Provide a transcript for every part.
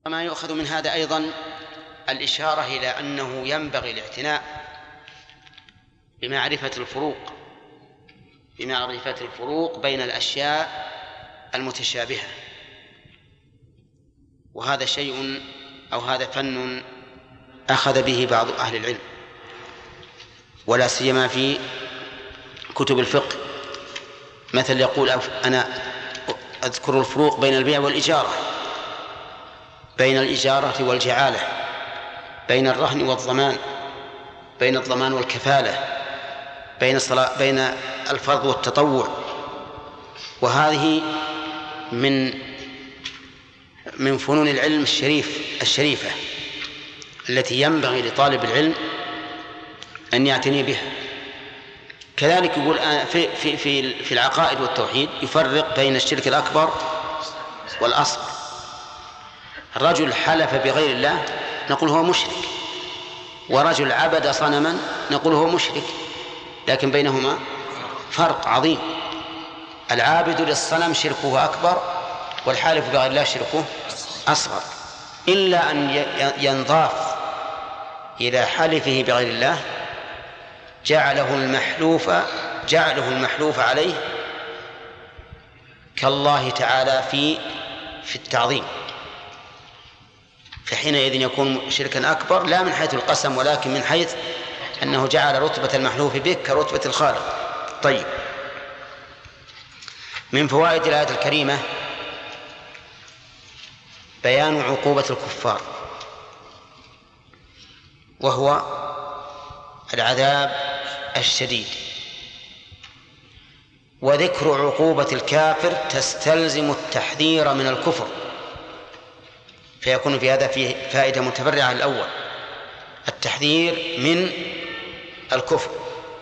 وما يؤخذ من هذا أيضا الإشارة إلى أنه ينبغي الاعتناء بمعرفة الفروق بين الأشياء المتشابهة، وهذا شيء أو هذا فن أخذ به بعض أهل العلم، ولا سيما في كتب الفقه. مثل يقول أنا أذكر الفروق بين البيع والإجارة، بين الإجارة والجعالة، بين الرهن والضمان، بين الضمان والكفالة، بين الفرض والتطوع. وهذه من فنون العلم الشريفة التي ينبغي لطالب العلم أن يعتني بها. كذلك يقول في العقائد والتوحيد يفرق بين الشرك الأكبر والأصغر. الرجل حلف بغير الله نقول هو مشرك، ورجل عبد صنما نقول هو مشرك، لكن بينهما فرق عظيم. العابد للصنم شركه أكبر، والحالف بغير الله شركه أصغر، إلا أن ينضاف إلى حلفه بغير الله جعله المحلوف عليه كالله تعالى في التعظيم، فحينئذ يكون شركا أكبر، لا من حيث القسم ولكن من حيث أنه جعل رتبة المحلوف به كرتبة الخالق. طيب، من فوائد الآية الكريمة بيان عقوبة الكفار، وهو العذاب الشديد، وذكر عقوبة الكافر تستلزم التحذير من الكفر، فيكون في هذا فيه فائدة متفرعة. الأول التحذير من الكفر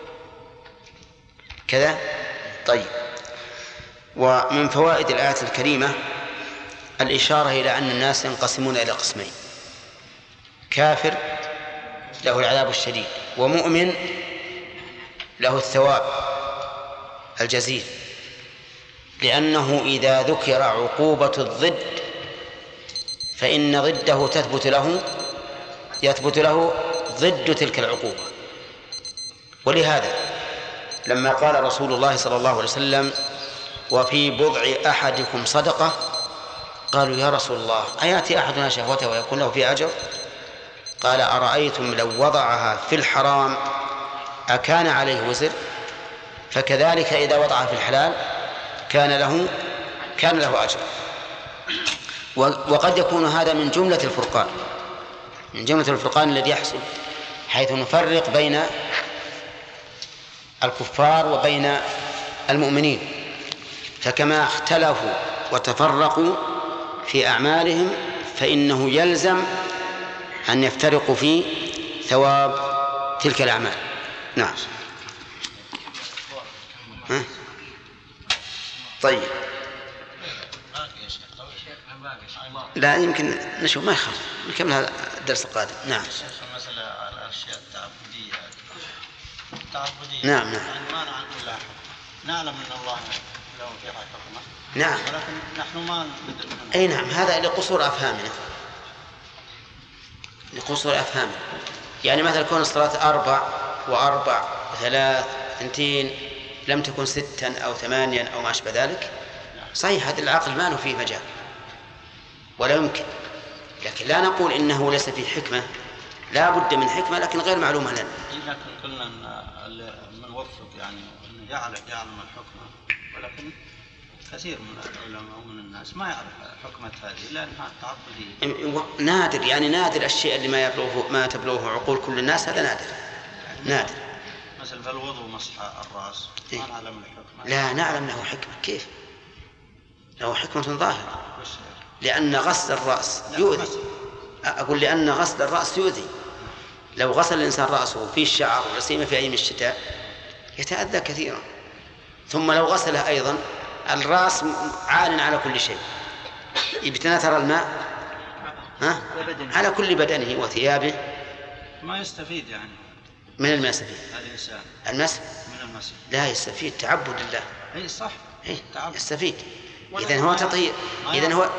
كذا. طيب، ومن فوائد الآية الكريمة الإشارة إلى أن الناس ينقسمون إلى قسمين: كافر له العذاب الشديد، ومؤمن له الثواب الجزيل، لأنه إذا ذكر عقوبة الضد فإن ضده يثبت له ضد تلك العقوبة. ولهذا لما قال رسول الله صلى الله عليه وسلم: وفي بضع أحدكم صدقة، قالوا: يا رسول الله، أيأتي أحدنا شهوته ويكون له فيه أجر؟ قال: أرأيتم لو وضعها في الحرام أكان عليه وزر؟ فكذلك إذا وضعها في الحلال كان له أجر. وقد يكون هذا من جملة الفرقان الذي يحصل، حيث نفرق بين الكفار وبين المؤمنين، فكما اختلفوا وتفرقوا في أعمالهم فإنه يلزم أن يفترقوا في ثواب تلك الأعمال. نعم. طيب، لا يمكن نشوف، ما يخاف نكمل هذا الدرس القادم. نعم. مثل الأشياء التعبدية. نعم. ما نعلم الله حكمه، نعلم أن الله له فيها حكمه. نعم. ولكن نحن ما ندري. أي نعم، هذا لقصور أفهامنا. يعني مثلا كون الصلاة 4 و4 و3 2 لم تكن 6 أو 8 أو ما أشبه ذلك، صحيح هذا العقل ما له فيه مجال ولا يمكن، لكن لا نقول إنه ليس فيه حكمة، لا بد من حكمة لكن غير معلومة لنا. لكن قلنا أن من وفق يعني أنه يعلم الحكمة، ولكن كثير من العلماء ومن الناس ما يعرف حكمة هذه لأنها تعبدية. نادر الشيء اللي ما تبلغه عقول كل الناس، هذا نادر. مثل فالوضوء مسح الرأس ما نعلم الحكمة. لا نعلم له حكمة. كيف؟ له حكمة ظاهرة، لأن غسل الرأس يؤذي. أقول لأن غسل الرأس يؤذي. لو غسل الإنسان رأسه فيه الشعر ولا في أيام الشتاء يتأذى كثيرا، ثم لو غسله أيضا الرأس عال على كل شيء، يتناثر الماء على كل بدنه وثيابه، ما يستفيد يعني من الماء يستفيد الإنسان المسح من المسح، لا يستفيد تعبد الله. أي صح، يستفيد. إذن هو تطهير،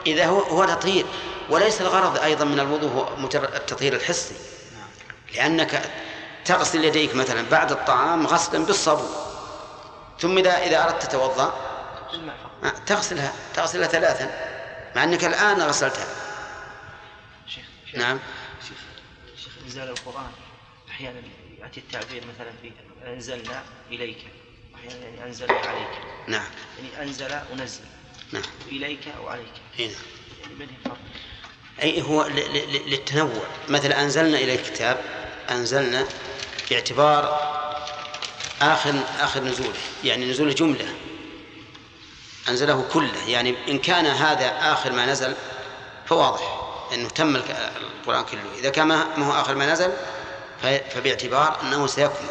إذا هو تطهير، وليس الغرض أيضا من الوضوء هو مجرد التطهير الحسي، لأنك تغسل يديك مثلا بعد الطعام غسلا بالصابون، ثم إذا أردت تتوضأ تغسلها 3 مع أنك الآن غسلتها. شيخ نعم. شيخ إنزال القرآن أحيانا يأتي التعبير مثلا في أنزلنا إليك، أحيانا يعني أنزلنا عليك. نعم. يعني أنزل ونزل. نعم. إليك أو عليك. هنا. يعني بدي فرق. أي هو للتنوع. مثلا أنزلنا إلى الكتاب، أنزلنا باعتبار آخر نزوله، يعني نزول جملة أنزله كله، يعني إن كان هذا آخر ما نزل فواضح أنه تم القرآن كله. إذا كان ما هو آخر ما نزل فباعتبار أنه سيكمل،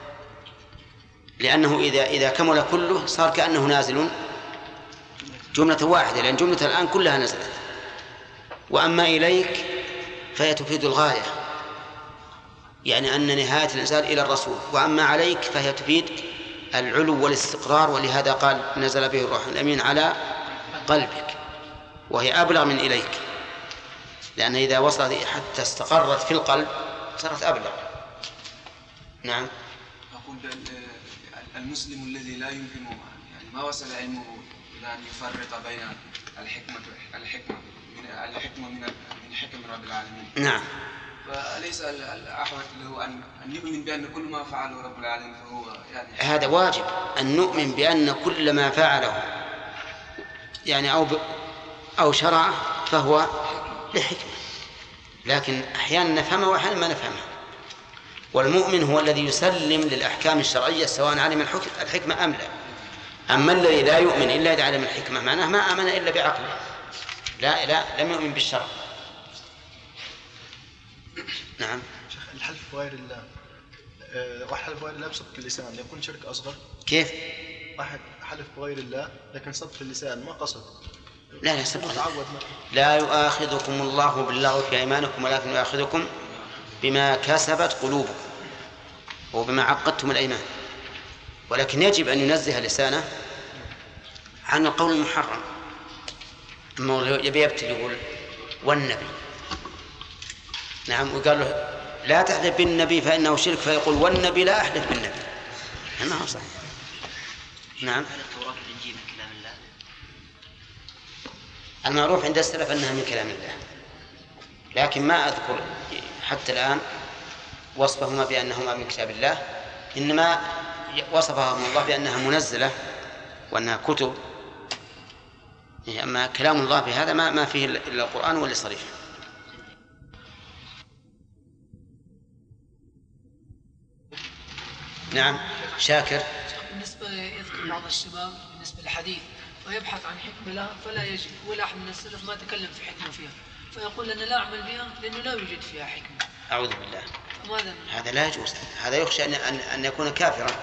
لأنه إذا كمل كله صار كأنه نازل جملة واحدة، لأن جملة الآن كلها نزلت. وأما إليك فهي تفيد الغاية، يعني أن نهاية الإنزال إلى الرسول. وأما عليك فهي تفيد العلو والاستقرار، ولهذا قال نزل به الروح الأمين على قلبك، وهي أبلغ من إليك، لأن إذا وصلت حتى استقرت في القلب صارت أبلغ. نعم. أقول المسلم الذي لا يمكن يعني ما وصل علمه إلى أن يفرق بين الحكمة من حكم رب العالمين. نعم. فليس الأحوط له أن يؤمن بأن كل ما فعله رب العالمين فهو يعني هذا واجب أن نؤمن بأن كل ما فعله يعني أو شرعه فهو لحكمة، لكن أحيانا نفهمه وأحيانا ما نفهمه. والمؤمن هو الذي يسلم للأحكام الشرعية سواء علم الحكمة أم لا. أما الذي لا يؤمن إلا إذا علم الحكمة معناه ما آمن إلا بعقله، لا لم يؤمن بالشرع. نعم. شيخ الحلف بغير الله، واحد حلف بغير الله بصدق اللسان يكون شرك أصغر؟ كيف؟ واحد حلف بغير الله لكن صدق اللسان ما قصد. لا لا يؤاخذكم الله باللغو في أيمانكم ولكن يؤاخذكم بما كسبت قلوبكم وبما عقدتم الأيمان. ولكن يجب أن ينزه لسانه عن القول المحرم. يبي يقول والنبي، نعم، وقال له لا تحلف بالنبي فإنه شرك، فيقول والنبي لا أحلف بالنبي، ما هو صحيح. نعم. هل التوراة والإنجيل من كلام الله؟ المعروف عند السلف أنها من كلام الله، لكن ما أذكر حتى الآن وصفهما بأنهما من كتاب الله، إنما وصفهم الله بأنها منزلة وأنها كتب. أما كلام الله بهذا ما فيه إلا القرآن واللي صريح. نعم. شاكر. بالنسبة يذكر بعض الشباب بالنسبة للحديث ويبحث عن حكمة لها فلا يجد، ولا أحد من السلف ما تكلم في حكمة فيها، فيقول أنا لا أعمل بها لأنه لا يوجد فيها حكمة. أعوذ بالله. هذا لا يجوز، هذا يخشى أن يكون كافرا.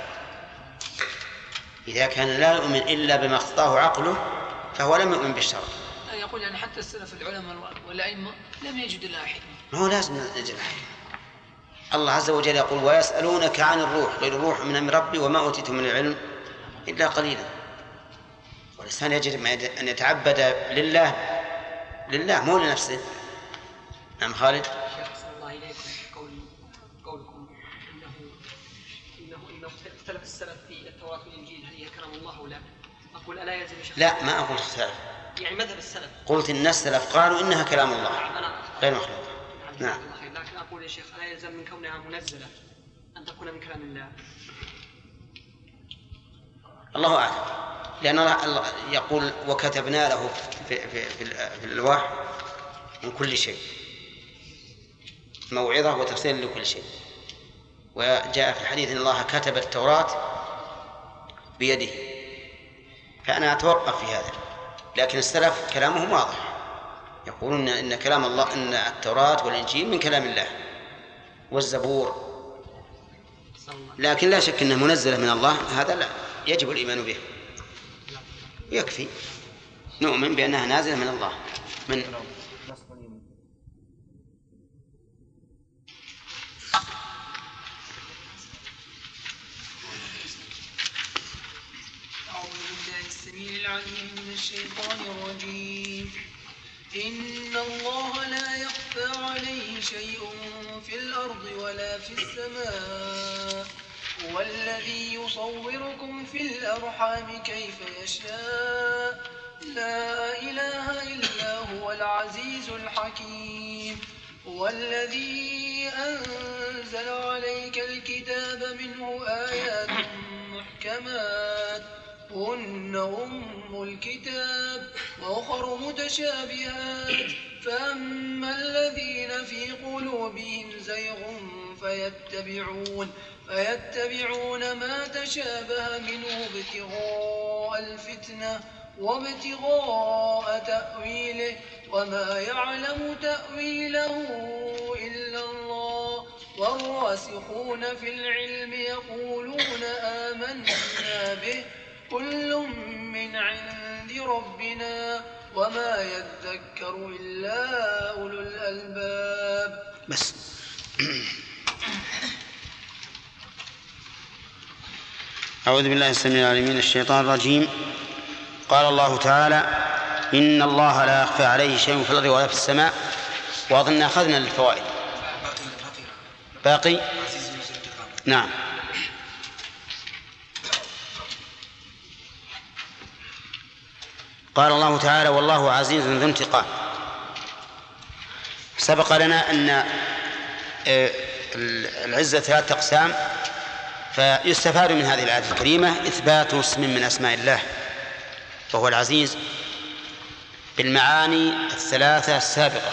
إذا كان لا يؤمن إلا بما اقتضاه عقله فهو لم يؤمن بالشرع. يقول يعني حتى السلف العلماء والأئمة لم يجد لها حكمة. ما هو لازم نجد لها حكمة. الله عز وجل يقول ويسألونك عن الروح قل الروح من أمر ربي وما أوتيتم من العلم إلا قليلا. والإنسان يجب أن يتعبد لله مو لنفسه. نعم. خالد. شيخ صلى الله إليكم قولكم إنه اختلف السلف في التوراة والإنجيل هل هي كلام الله أو لا؟ أقول ألا يلزم شيخ؟ لا، ما أقول اختلاف، يعني مذهب السلف. قلت إن السلف قالوا إنها كلام الله غير مخلوق. نعم. لكن أقول يا شيخ ألا يلزم من كونها منزلة أن تكون من كلام الله؟ الله أعلم، لأن الله يقول وكتبنا له في الألواح من كل شيء موعظة وتفصيل لكل شيء. وجاء في الحديث إن الله كتب التوراة بيده، فأنا أتوقف في هذا. لكن السلف كلامهم واضح، يقولون إن كلام الله إن التوراة والإنجيل من كلام الله والزبور، لكن لا شك أنها منزلة من الله، هذا لا يجب الإيمان به. يكفي نؤمن بأنها نازلة من الله. أعوذ بالله السميع العليم من الشيطان الرجيم. إن الله لا يخفى عليه شيء في الأرض ولا في السماء هو الذي يصوركم في الأرحام كيف يشاء لا إله إلا هو العزيز الحكيم هو الذي أنزل عليك الكتاب منه آيات محكمات هن أم الكتاب وأخر متشابهات فأما الذين في قلوبهم زيغ فيتبعون ما تشابه منه ابتغاء الفتنة وابتغاء تأويله وما يعلم تأويله إلا الله والراسخون في العلم يقولون آمنا به كل من عند ربنا وما يذكر إلا أولو الألباب. بس أعوذ بالله السميع العليم من الشيطان الرجيم. قال الله تعالى إن الله لا يخفى عليه شيء في الأرض ولا في السماء. وأظن أخذنا الفوائد باقي. نعم. قال الله تعالى والله عزيز ذو انتقام. سبق لنا أن العزة 3 أقسام، فيستفاد من هذه الآية الكريمة إثبات اسم من أسماء الله وهو العزيز بالمعاني 3 السابقة.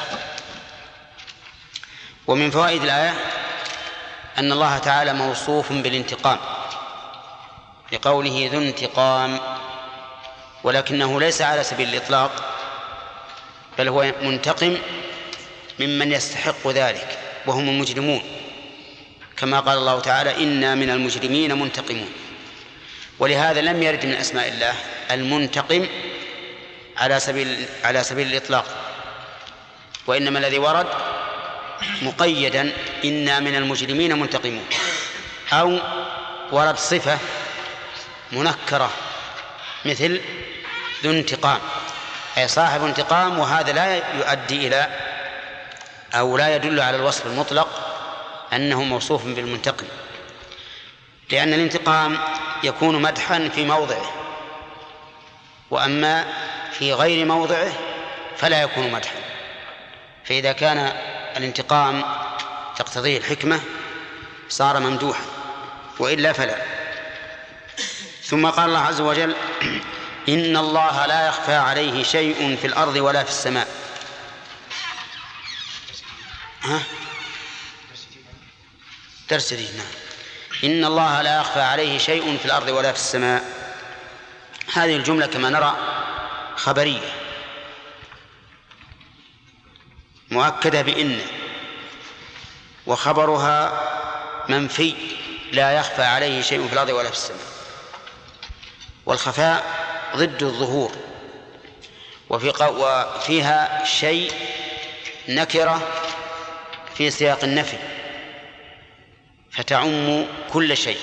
ومن فوائد الآية أن الله تعالى موصوف بالانتقام لقوله ذو انتقام، ولكنه ليس على سبيل الإطلاق، بل هو منتقم ممن يستحق ذلك وهم المجرمون، كما قال الله تعالى إنا من المجرمين منتقمون. ولهذا لم يرد من أسماء الله المنتقم على سبيل الإطلاق، وإنما الذي ورد مقيدا إنا من المجرمين منتقمون، أو ورد صفة منكرة مثل ذو انتقام أي صاحب انتقام، وهذا لا يؤدي إلى أو لا يدل على الوصف المطلق أنه موصوف بالمنتقم، لأن الانتقام يكون مدحا في موضعه، وأما في غير موضعه فلا يكون مدحا. فإذا كان الانتقام تقتضيه الحكمة صار ممدوحا، وإلا فلا. ثم قال الله عز وجل إن الله لا يخفى عليه شيء في الأرض ولا في السماء. درس جديد. نعم. إن الله لا يخفى عليه شيء في الأرض ولا في السماء. هذه الجملة كما نرى خبرية مؤكدة بإن، وخبرها منفي لا يخفى عليه شيء في الأرض ولا في السماء. والخفاء ضد الظهور، وفيها شيء نكرة في سياق النفي فتعم كل شيء.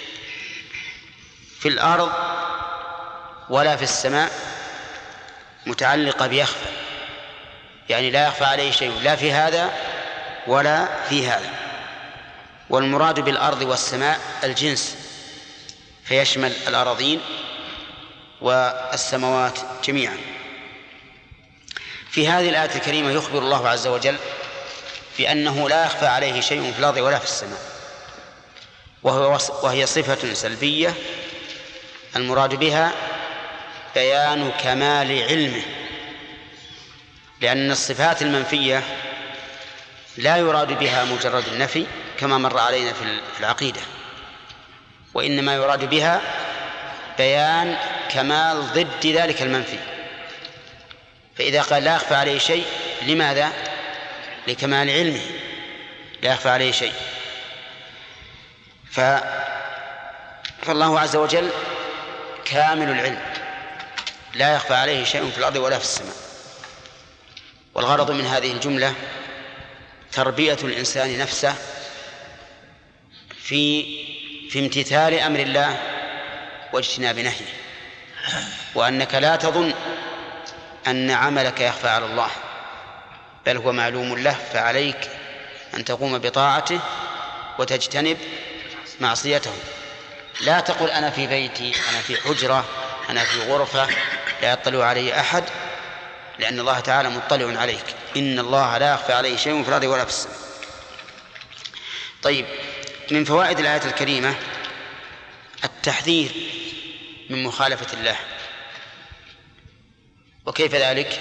في الأرض ولا في السماء متعلقة بيخفى، يعني لا يخفى عليه شيء لا في هذا ولا في هذا. والمراد بالأرض والسماء الجنس، فيشمل الأراضين والسماوات جميعا. في هذه الآية الكريمة يخبر الله عز وجل بأنه لا يخفى عليه شيء في الأرض ولا في السماء، وهي صفة سلبية المراد بها بيان كمال علمه، لأن الصفات المنفية لا يراد بها مجرد النفي كما مر علينا في العقيدة، وإنما يراد بها بيان كمال ضد ذلك المنفي. فإذا قال لا يخفى عليه شيء، لماذا؟ لكمال علمه، لا يخفى عليه شيء. فالله عز وجل كامل العلم لا يخفى عليه شيء في الأرض ولا في السماء. والغرض من هذه الجملة تربية الإنسان نفسه في امتثال أمر الله واجتناب نهيه، وأنك لا تظن أن عملك يخفى على الله، بل هو معلوم له، فعليك أن تقوم بطاعته وتجتنب معصيته. لا تقل أنا في بيتي، أنا في حجرة، أنا في غرفة لا يطلع علي أحد، لأن الله تعالى مطلع عليك. إن الله لا يخفى عليه شيء في الأرض ولا في السماء. طيب، من فوائد الآية الكريمة التحذير من مخالفة الله. وكيف ذلك؟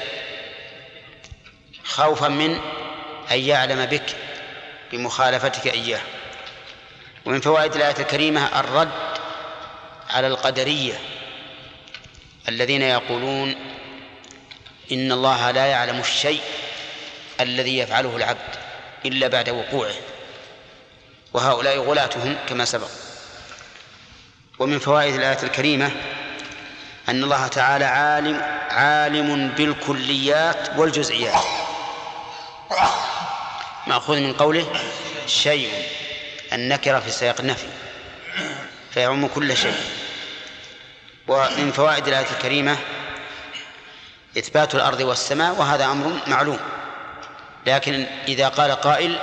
خوفا من أن يعلم بك بمخالفتك إياه. ومن فوائد الآية الكريمة الرد على القدرية الذين يقولون إن الله لا يعلم الشيء الذي يفعله العبد إلا بعد وقوعه، وهؤلاء غلاتهم كما سبق. ومن فوائد الآية الكريمة أن الله تعالى عالم بالكليات والجزئيات، مأخوذ من قوله شيء، النكرة في سياق النفي فيعم كل شيء. ومن فوائد الآية الكريمة إثبات الأرض والسماء، وهذا أمر معلوم، لكن إذا قال قائل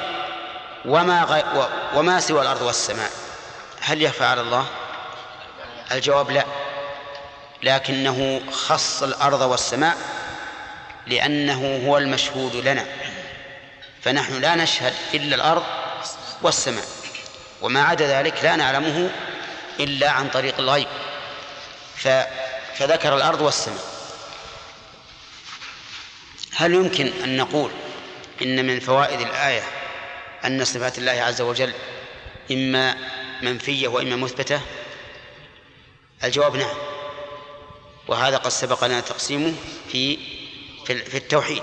وما سوى الأرض والسماء هل يخفى على الله؟ الجواب لا، لكنه خص الأرض والسماء لأنه هو المشهود لنا، فنحن لا نشهد إلا الأرض والسماء، وما عدا ذلك لا نعلمه إلا عن طريق الغيب، فذكر الأرض والسماء. هل يمكن أن نقول إن من فوائد الآية أن صفات الله عز وجل إما منفية وإما مثبتة؟ الجواب نعم، وهذا قد سبق لنا تقسيمه في التوحيد،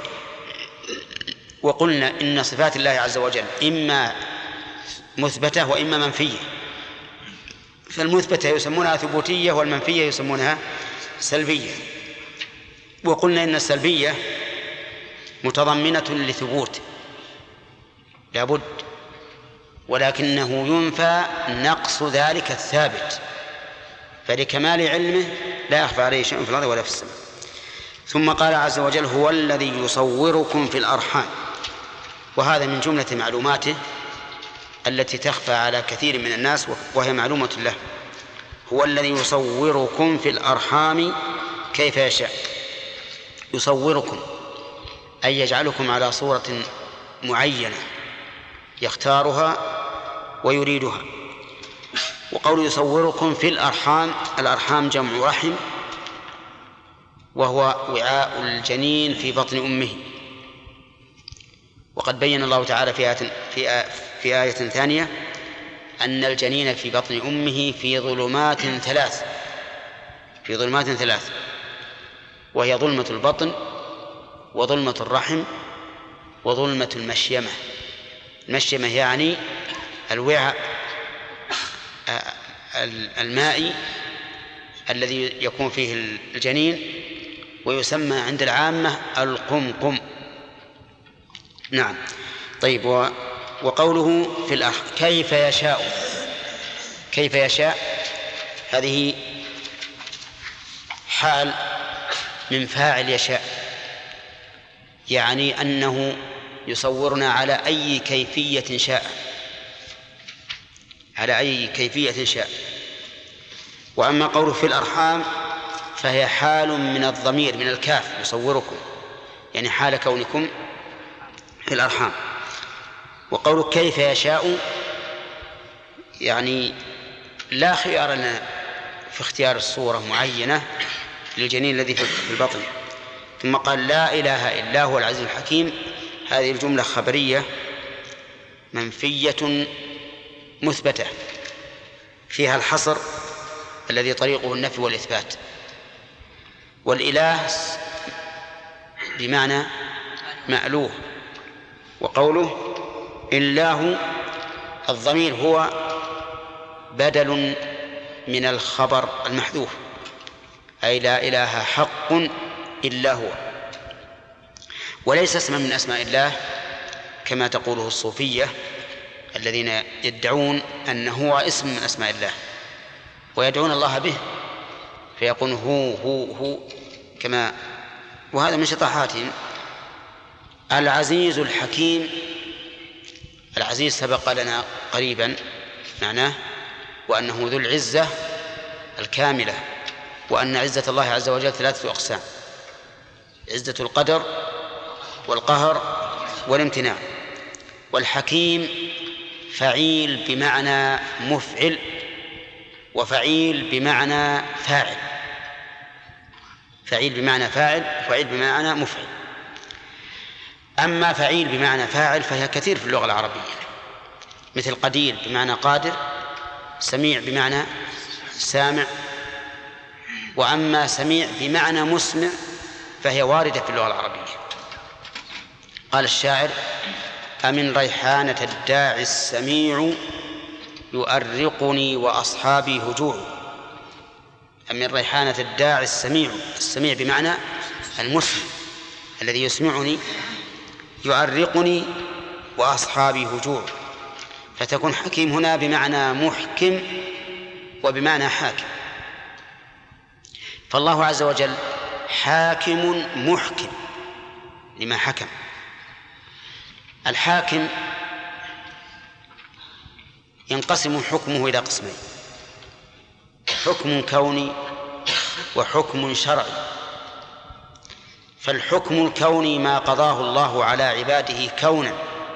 وقلنا إن صفات الله عز وجل إما مثبتة وإما منفية، فالمثبتة يسمونها ثبوتية والمنفية يسمونها سلبية. وقلنا إن السلبية متضمنة لثبوت لابد، ولكنه ينفى نقص ذلك الثابت، فلكمال علمه لا يخفى عليه شيء في الأرض ولا في السماء. ثم قال عز وجل هو الذي يصوركم في الأرحام، وهذا من جملة معلوماته التي تخفى على كثير من الناس وهي معلومة له. هو الذي يصوركم في الأرحام كيف يشاء. يصوركم أي يجعلكم على صورة معينة يختارها ويريدها. وقول يصوركم في الأرحام، الأرحام جمع رحم، وهو وعاء الجنين في بطن أمه. وقد بين الله تعالى في آية ثانية أن الجنين في بطن أمه في ظلمات ثلاث، وهي ظلمة البطن وظلمة الرحم وظلمة المشيمة. المشيمة يعني الوعاء المائي الذي يكون فيه الجنين، ويسمى عند العامة القمقم. نعم. طيب، وقوله في الأرض كيف يشاء هذه حال من فاعل يشاء، يعني أنه يصورنا على أي كيفية شاء. وأما قوله في الأرحام فهي حال من الضمير من الكاف يصوركم، يعني حال كونكم في الأرحام. وقوله كيف يشاء يعني لا خيار لنا في اختيار الصورة معينة للجنين الذي في البطن. ثم قال لا إله إلا هو العزيز الحكيم. هذه الجملة خبرية منفية مثبتة فيها الحصر الذي طريقه النفي والإثبات. والإله بمعنى مألوه. وقوله إله الضمير هو بدل من الخبر المحذوف، أي لا إله حق إلا هو، وليس اسما من أسماء الله كما تقوله الصوفية الذين يدعون أنه هو اسم من أسماء الله ويدعون الله به، فيقول هو كما، وهذا من شطحاتهم. العزيز الحكيم. العزيز سبق لنا قريبا معناه وأنه ذو العزة الكاملة، وأن عزة الله عز وجل 3 أقسام: عزة القدر والقهر والامتناع. والحكيم فعيل بمعنى مفعل، وفعيل بمعنى فاعل. فعيل بمعنى فاعل وفعيل بمعنى مفعل. أما فعيل بمعنى فاعل فهي كثير في اللغة العربية، مثل قدير بمعنى قادر، سميع بمعنى سامع. وأما سميع بمعنى مسمع فهي واردة في اللغة العربية. قال الشاعر: أمن ريحانة الداعي السميع يؤرقني وأصحابي هجوع. أمن ريحانة الداعي السميع، السميع بمعنى المسمع الذي يسمعني، يؤرقني وأصحابي هجوع. فتكون حكيم هنا بمعنى محكم وبمعنى حاكم. فالله عز وجل حاكم محكم لما حكم. الحاكم ينقسم حكمه إلى قسمين: حكم كوني وحكم شرعي. فالحكم الكوني ما قضاه الله على عباده كونا،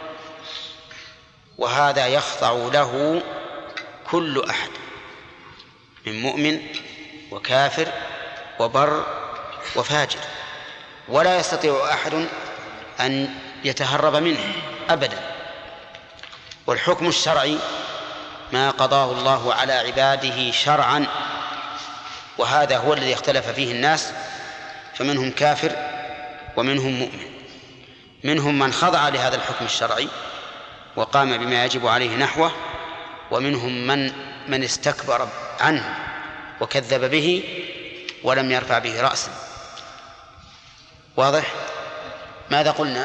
وهذا يخضع له كل أحد من مؤمن وكافر وبر وفاجر، ولا يستطيع أحد أن يتهرب منه أبدا. والحكم الشرعي ما قضاه الله على عباده شرعا، وهذا هو الذي اختلف فيه الناس، فمنهم كافر ومنهم مؤمن. منهم من خضع لهذا الحكم الشرعي وقام بما يجب عليه نحوه، ومنهم من استكبر عنه وكذب به ولم يرفع به رأسا. واضح؟ ماذا قلنا؟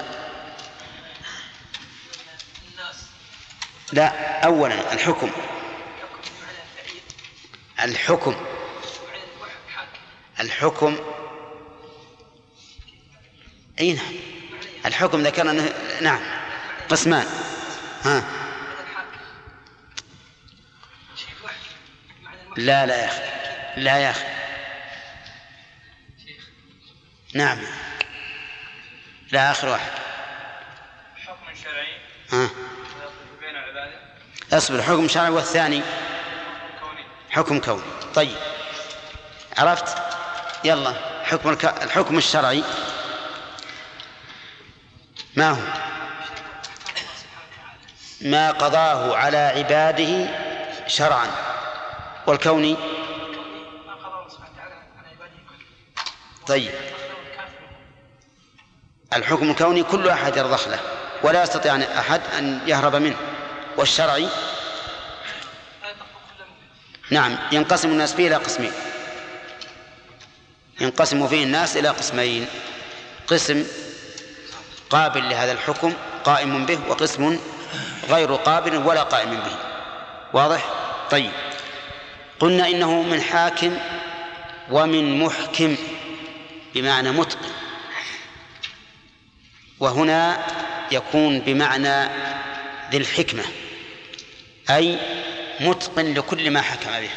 لا، أولا الحكم أين الحكم ذكرنا؟ نعم، قسمان. لا يا أخي، لا يا أخي، نعم، لا، آخر واحد حكم شرعي بين العبادة. اصبر، حكم شرعي، والثاني حكم كوني. طيب، عرفت؟ يلا، الحكم الشرعي ما هو؟ ما قضاه على عباده شرعا. والكوني؟ طيب، الحكم الكوني كل أحد يرضخ له ولا يستطيع أحد أن يهرب منه. والشرعي نعم ينقسم الناس فيه إلى قسمين، ينقسم فيه الناس إلى قسمين: قسم قابل لهذا الحكم قائم به، وقسم غير قابل ولا قائم به. واضح؟ طيب، قلنا إنه من حاكم ومن محكم بمعنى متقن، وهنا يكون بمعنى ذي الحكمة، أي متقن لكل ما حكم به،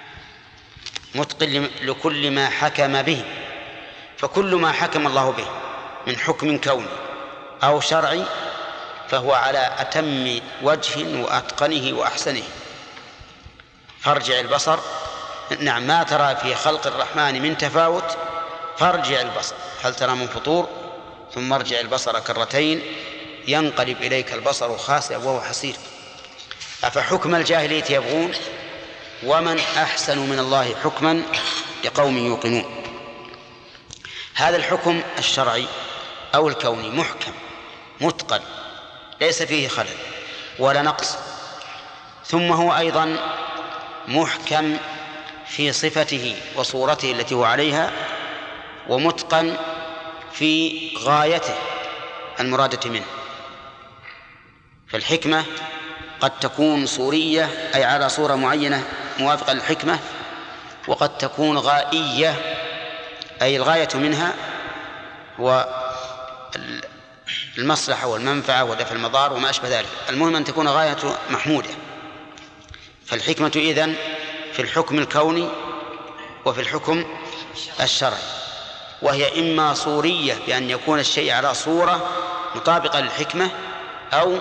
متقن لكل ما حكم به. فكل ما حكم الله به من حكم كوني أو شرعي فهو على أتم وجه وأتقنه وأحسنه. فارجع البصر، نعم، ما ترى في خلق الرحمن من تفاوت، فارجع البصر هل ترى من فطور، ثم ارجع البصر كرتين ينقلب إليك البصر خاسئا وهو حسير. أفحكم الجاهلية يبغون ومن أحسن من الله حكما لقوم يوقنون. هذا الحكم الشرعي أو الكوني محكم متقن ليس فيه خلل ولا نقص، ثم هو أيضا محكم في صفته وصورته التي هو عليها، ومتقن في غايته المرادة منه. فالحكمة قد تكون صورية أي على صورة معينة موافقة للحكمة، وقد تكون غائية أي الغاية منها هو المصلحة والمنفعة ودفع المضار وما أشبه ذلك. المهم أن تكون غاية محمودة. فالحكمة إذن في الحكم الكوني وفي الحكم الشرعي، وهي إما صورية بأن يكون الشيء على صورة مطابقة للحكمة، أو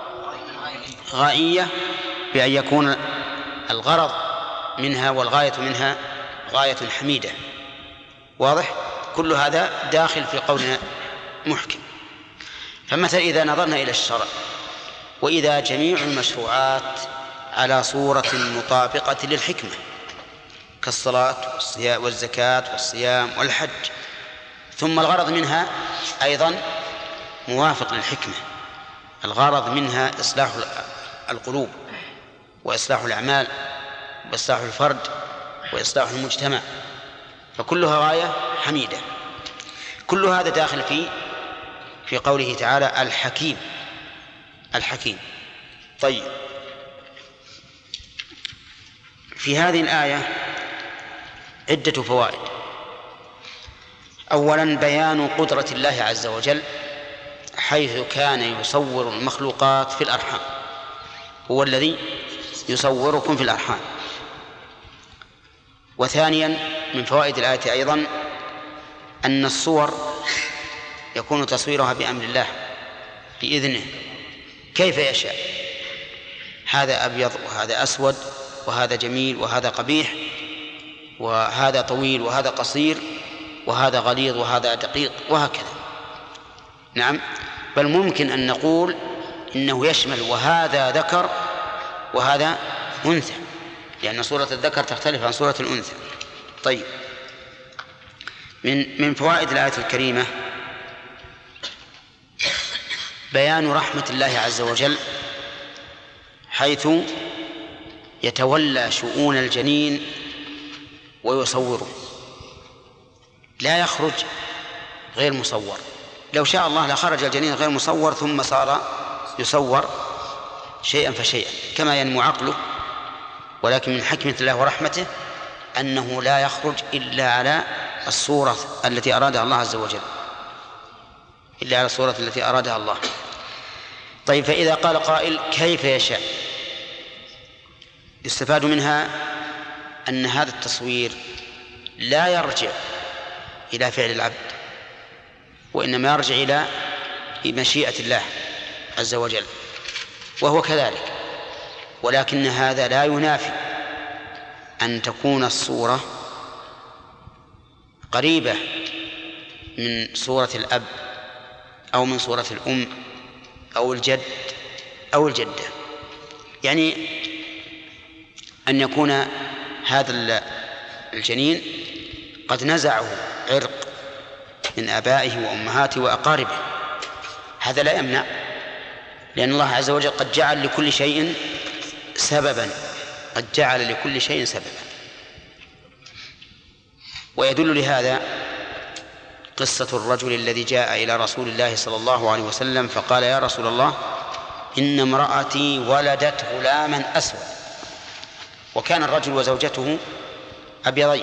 غائية بأن يكون الغرض منها والغاية منها غاية حميدة. واضح؟ كل هذا داخل في قولنا محكم. فمثلا إذا نظرنا إلى الشرع، وإذا جميع المشروعات على صورة مطابقة للحكمة كالصلاة والزكاة والصيام والحج، ثم الغرض منها أيضا موافق للحكمة، الغرض منها إصلاح القلوب وإصلاح الأعمال وإصلاح الفرد وإصلاح المجتمع، فكلها غاية حميدة. كل هذا داخل في قوله تعالى الحكيم. الحكيم. طيب، في هذه الآية عدة فوائد. أولا بيان قدرة الله عز وجل، حيث كان يصور المخلوقات في الأرحام، هو الذي يصوركم في الأرحام. وثانيا من فوائد الآية أيضا أن الصور يكون تصويرها بأمر الله بإذنه كيف يشاء، هذا أبيض وهذا أسود وهذا جميل وهذا قبيح وهذا طويل وهذا قصير وهذا غليظ وهذا دقيق وهكذا. نعم، بل ممكن أن نقول إنه يشمل وهذا ذكر وهذا أنثى، لأن صورة الذكر تختلف عن صورة الأنثى. طيب، من فوائد الآية الكريمة بيان رحمة الله عز وجل، حيث يتولى شؤون الجنين ويصوره، لا يخرج غير مصور. لو شاء الله لخرج الجنين غير مصور ثم صار يصور شيئا فشيئا كما ينمو عقله، ولكن من حكمة الله ورحمته أنه لا يخرج إلا على الصورة التي أرادها الله عز وجل، إلا على الصورة التي أرادها الله. طيب، فإذا قال قائل كيف يشاء، يستفاد منها أن هذا التصوير لا يرجع إلى فعل العبد، وإنما يرجع إلى مشيئة الله عز وجل، وهو كذلك. ولكن هذا لا ينافي أن تكون الصورة قريبة من صورة الأب أو من صورة الأم أو الجد أو الجدة، يعني أن يكون هذا الجنين قد نزعه عرق من آبائه وأمهاته وأقاربه، هذا لا يمنع، لأن الله عز وجل قد جعل لكل شيء سببا، قد جعل لكل شيء سببا. ويدل لهذا قصة الرجل الذي جاء إلى رسول الله صلى الله عليه وسلم فقال: يا رسول الله، إن امرأتي ولدت غلاما أسود. وكان الرجل وزوجته أبيضين،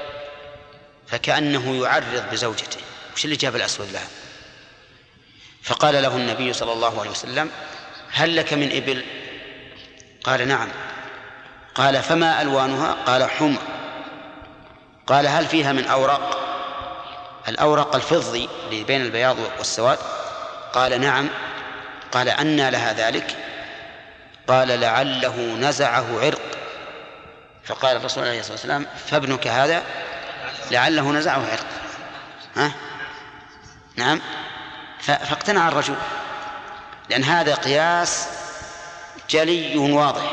فكأنه يعرض بزوجته: وش اللي جاب الأسود لها؟ فقال له النبي صلى الله عليه وسلم: هل لك من إبل؟ قال: نعم. قال: فما ألوانها؟ قال: حمر. قال: هل فيها من أورق؟ الأورق الفضي اللي بين البياض والسواد. قال: نعم. قال: أنى لها ذلك؟ قال: لعله نزعه عرق. فقال الرسول عليه الصلاة والسلام: فابنك هذا لعله نزعه عرق. ها؟ نعم. فاقتنع الرجل، لأن هذا قياس جلي واضح.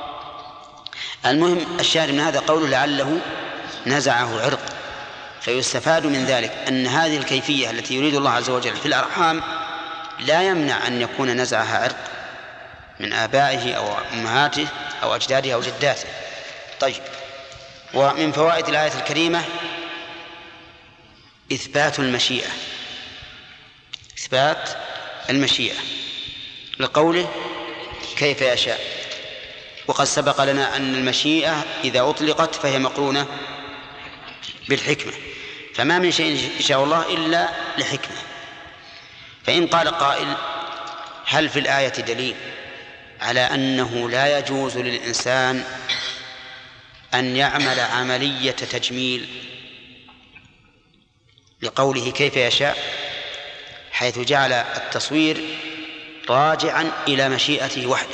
المهم الشاهد من هذا قوله لعله نزعه عرق، فيستفاد من ذلك أن هذه الكيفية التي يريد الله عز وجل في الأرحام لا يمنع أن يكون نزعها عرق من آبائه أو أمهاته أو أجداده أو جداته. طيب، ومن فوائد الآية الكريمة إثبات المشيئة، إثبات المشيئة لقوله كيف يشاء. وقد سبق لنا أن المشيئة إذا أطلقت فهي مقرونة بالحكمة، فما من شيء يشاء الله إلا لحكمة. فإن قال قائل: هل في الآية دليل على أنه لا يجوز للإنسان أن يعمل عملية تجميل لقوله كيف يشاء، حيث جعل التصوير راجعا إلى مشيئته وحده؟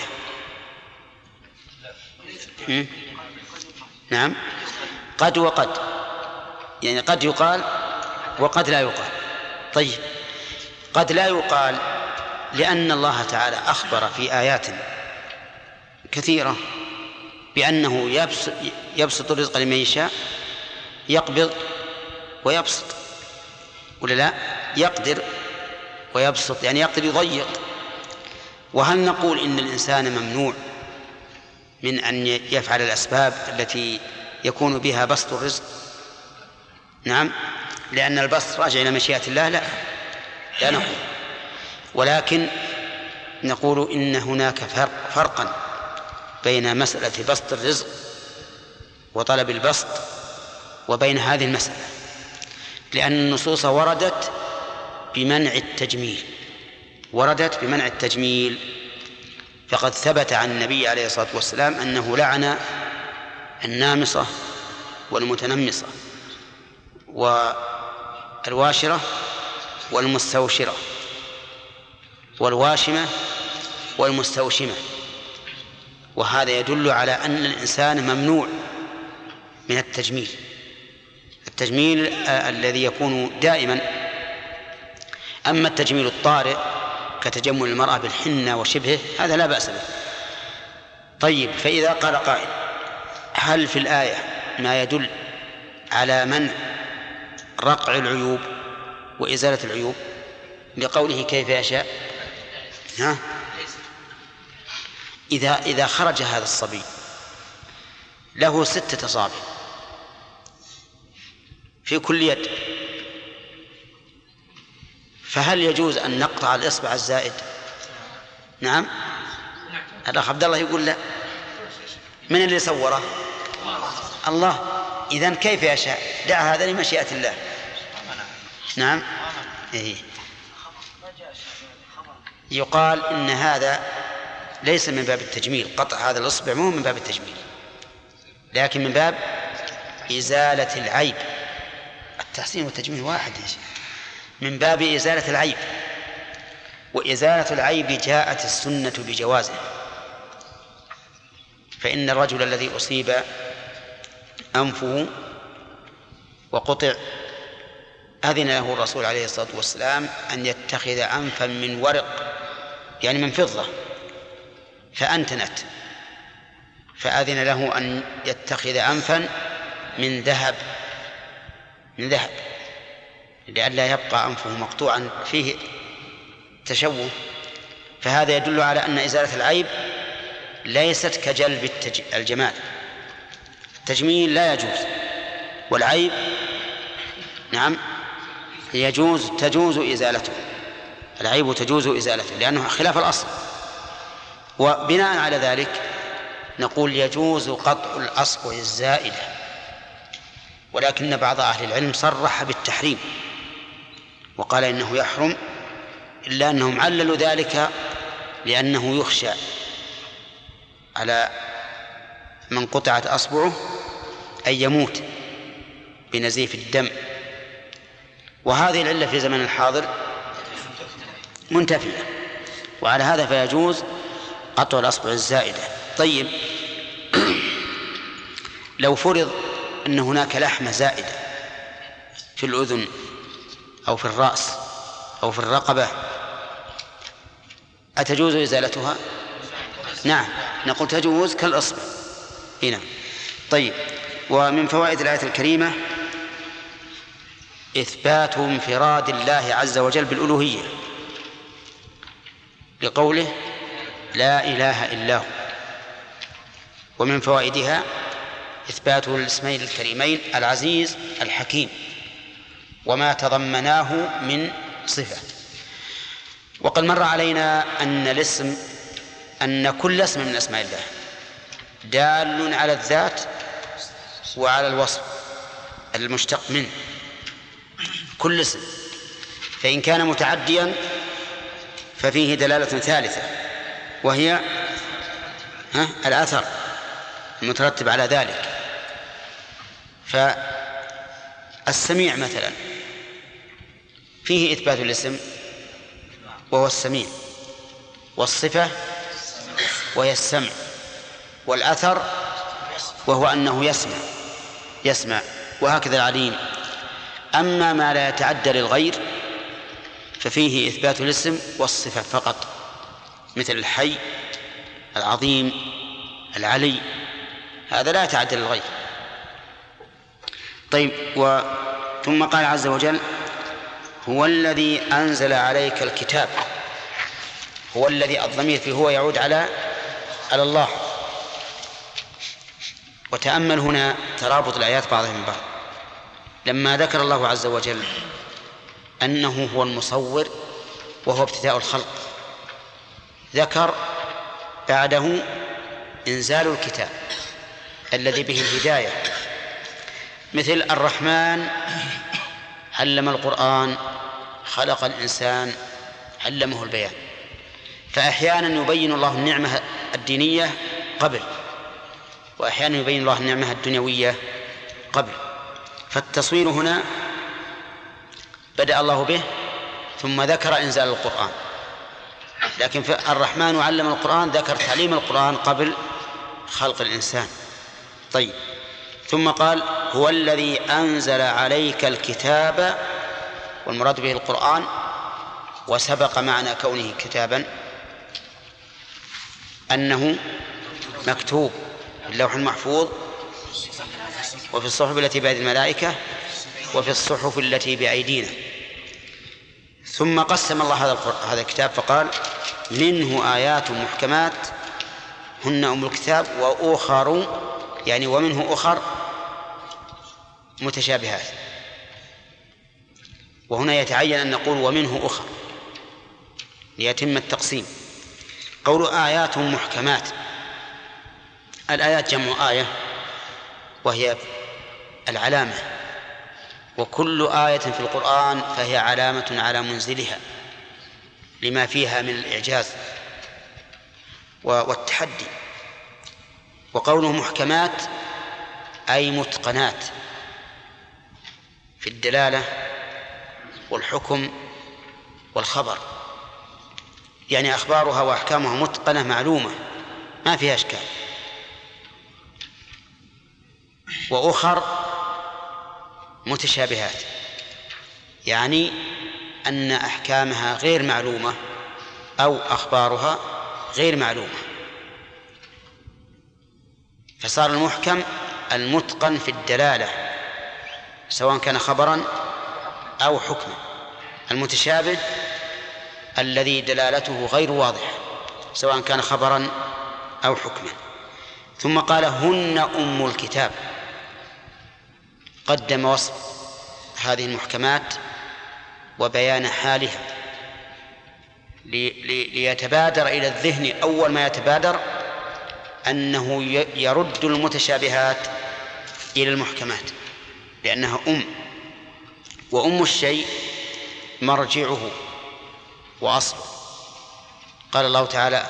نعم، قد وقد، يعني قد يقال وقد لا يقال. طيب، قد لا يقال لأن الله تعالى أخبر في آيات كثيرة بأنه يبسط الرزق لمن يشاء، يقبض ويبسط، ولا لا؟ يقدر ويبسط، يعني يقدر يضيق. وهل نقول إن الإنسان ممنوع من أن يفعل الأسباب التي يكون بها بسط الرزق؟ نعم، لأن البسط راجع إلى مشيئة الله. لا نقول، ولكن نقول إن هناك فرقا بين مسألة بسط الرزق وطلب البسط وبين هذه المسألة، لأن النصوص وردت بمنع التجميل، فقد ثبت عن النبي عليه الصلاة والسلام أنه لعن النامصة والمتنمصة والواشرة والمستوشرة والواشمة والمستوشمة. وهذا يدل على أن الإنسان ممنوع من التجميل الذي يكون دائما. أما التجميل الطارئ كتجمل المرأة بالحنة وشبهه هذا لا بأس به. طيب، فإذا قال قائل: هل في الآية ما يدل على منع رقع العيوب وإزالة العيوب بقوله كيف يشاء؟ إذا خرج هذا الصبي له 6 أصابع في كل يد، فهل يجوز أن نقطع الإصبع الزائد؟ نعم. الأخ عبد الله يقول لا. من اللي صوره؟ الله. إذن كيف يشاء؟ دع هذا لمشيئة الله. نعم. يقال إن هذا ليس من باب التجميل، قطع هذا الإصبع مو من باب التجميل، لكن من باب إزالة العيب. التحسين والتجميل واحد يا شيخ، من باب إزالة العيب، وإزالة العيب جاءت السنة بجوازه. فإن الرجل الذي أصيب أنفه وقطع أذن له الرسول عليه الصلاة والسلام أن يتخذ أنفا من ورق، يعني من فضة، فأنتنت، فأذن له أن يتخذ أنفا من ذهب لئلا يبقى أنفه مقطوعا فيه تشوه. فهذا يدل على أن إزالة العيب ليست كجلب الجمال. التجميل لا يجوز، والعيب نعم تجوز إزالته. العيب تجوز إزالته لأنه خلاف الأصل. وبناء على ذلك نقول يجوز قطع الأصبع الزائدة، ولكن بعض أهل العلم صرح بالتحريم وقال إنه يحرم، إلا أنهم عللوا ذلك لأنه يخشى على من قطعت أصبعه أن يموت بنزيف الدم، وهذه العلة في زمن الحاضر منتفية، وعلى هذا فيجوز قطع الأصبع الزائدة. طيب، لو فرض أن هناك لحمة زائدة في الأذن أو في الرأس أو في الرقبة، أتجوز إزالتها؟ نعم، نقول تجوز كالأصبع هنا. طيب، ومن فوائد الآية الكريمة إثبات انفراد الله عز وجل بالألوهية لقوله لا إله إلا هو. ومن فوائدها إثبات الاسمين الكريمين العزيز الحكيم وما تضمناه من صفة. وقد مر علينا أن كل اسم من أسماء الله دال على الذات وعلى الوصف المشتق منه، كل اسم، فإن كان متعديا ففيه دلالة ثالثة وهي الأثر المترتب على ذلك. فالسميع مثلا فيه إثبات الاسم وهو السميع، والصفة وهي السمع، والأثر وهو أنه يسمع، وهكذا العليم. أما ما لا يتعدى للغير ففيه إثبات الاسم والصفة فقط، مثل الحي، العظيم، العلي، هذا لا يتعدى للغير. طيب، ثم قال عز وجل: هو الذي أنزل عليك الكتاب. هو الذي، الضمير فيه هو يعود على الله. وتأمل هنا ترابط الآيات بعضها من بعض. لما ذكر الله عز وجل أنه هو المصور وهو ابتداء الخلق، ذكر بعده إنزال الكتاب الذي به الهداية، مثل الرحمن علم القرآن، خلق الإنسان، علمه البيان. فأحيانا يبين الله النعمة الدينية قبل، وأحيانا يبين الله النعمة الدنيوية قبل. فالتصوير هنا بدأ الله به ثم ذكر إنزال القرآن، لكن الرحمن علم القرآن ذكر تعليم القرآن قبل خلق الإنسان. طيب، ثم قال: هو الذي أنزل عليك الكتاب، والمراد به القرآن. وسبق معنى كونه كتابا أنه مكتوب في اللوح المحفوظ، وفي الصحف التي بيد الملائكة، وفي الصحف التي بأيدينا. ثم قسم الله هذا الكتاب فقال: منه آيات محكمات هن أم الكتاب، وأخر، يعني ومنه أخر متشابهات. وهنا يتعين أن نقول ومنه أخر ليتم التقسيم. قول آيات محكمات، الآيات جمع آية وهي العلامة، وكل آية في القرآن فهي علامة على منزلها لما فيها من الإعجاز والتحدي. وقوله محكمات أي متقنات في الدلالة والحكم والخبر، يعني أخبارها وأحكامها متقنة معلومة ما فيها أشكال. وأخر متشابهات، يعني أن أحكامها غير معلومة أو أخبارها غير معلومة. فصار المحكم المتقن في الدلالة سواء كان خبرا أو حكما. المتشابه الذي دلالته غير واضحة سواء كان خبرا أو حكما. ثم قال: هن أم الكتاب. قدم وصف هذه المحكمات وبيان حالها ليتبادر إلى الذهن أول ما يتبادر أنه يرد المتشابهات إلى المحكمات، لأنها وأم الشيء مرجعه وأصله. قال الله تعالى: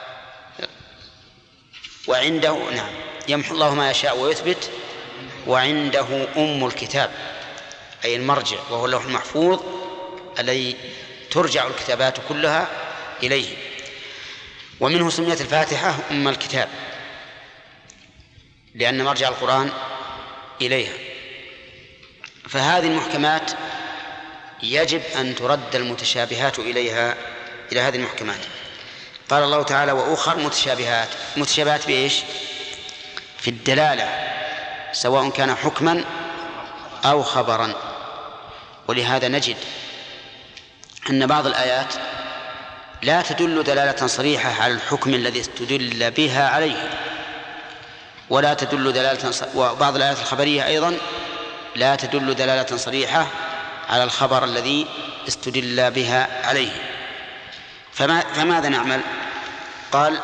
وعنده، نعم، يمحو الله ما يشاء ويثبت، وعنده أم الكتاب، أي المرجع، وهو اللوح المحفوظ الذي ترجع الكتابات كلها إليه. ومنه سميت الفاتحة أم الكتاب لأن مرجع القرآن إليها. فهذه المحكمات يجب أن ترد المتشابهات إليها، إلى هذه المحكمات. قال الله تعالى: وأخر متشابهات. متشابهات بإيش؟ في الدلالة سواء كان حكما أو خبرا. ولهذا نجد أن بعض الآيات لا تدل دلالة صريحة على الحكم الذي استدل بها عليه، ولا تدل دلالة، وبعض الآيات الخبرية أيضا لا تدل دلالة صريحة على الخبر الذي استدل بها عليه. فماذا نعمل؟ قال: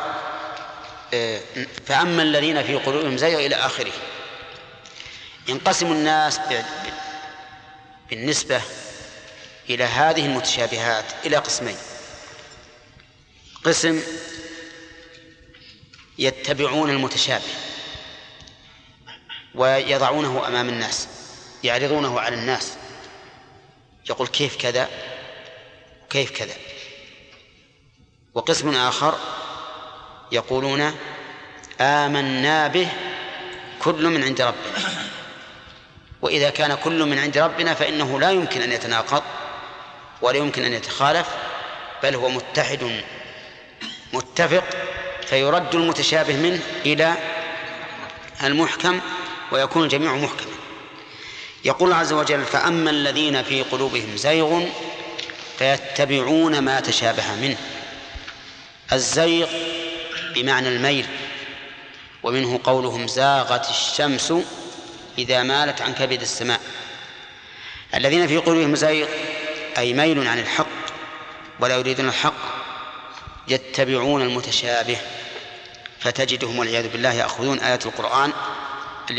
فأما الذين في قلوبهم زيغ إلى آخره. ينقسم الناس بالنسبة إلى هذه المتشابهات إلى قسمين: قسم يتبعون المتشابه ويضعونه أمام الناس، يعرضونه على الناس، يقول كيف كذا وكيف كذا. وقسم آخر يقولون آمنا به كل من عند ربنا، وإذا كان كل من عند ربنا فإنه لا يمكن أن يتناقض ولا يمكن أن يتخالف، بل هو متحد متفق، فيرد المتشابه منه إلى المحكم ويكون الجميع محكما. يقول عز وجل فأما الذين في قلوبهم زيغ فيتبعون ما تشابه منه. الزيغ بمعنى الميل، ومنه قولهم زاغت الشمس إذا مالت عن كبد السماء. الذين في قلوبهم زيغ أي ميل عن الحق ولا يريدون الحق، يتبعون المتشابه، فتجدهم والعياذ بالله يأخذون آيات القرآن التي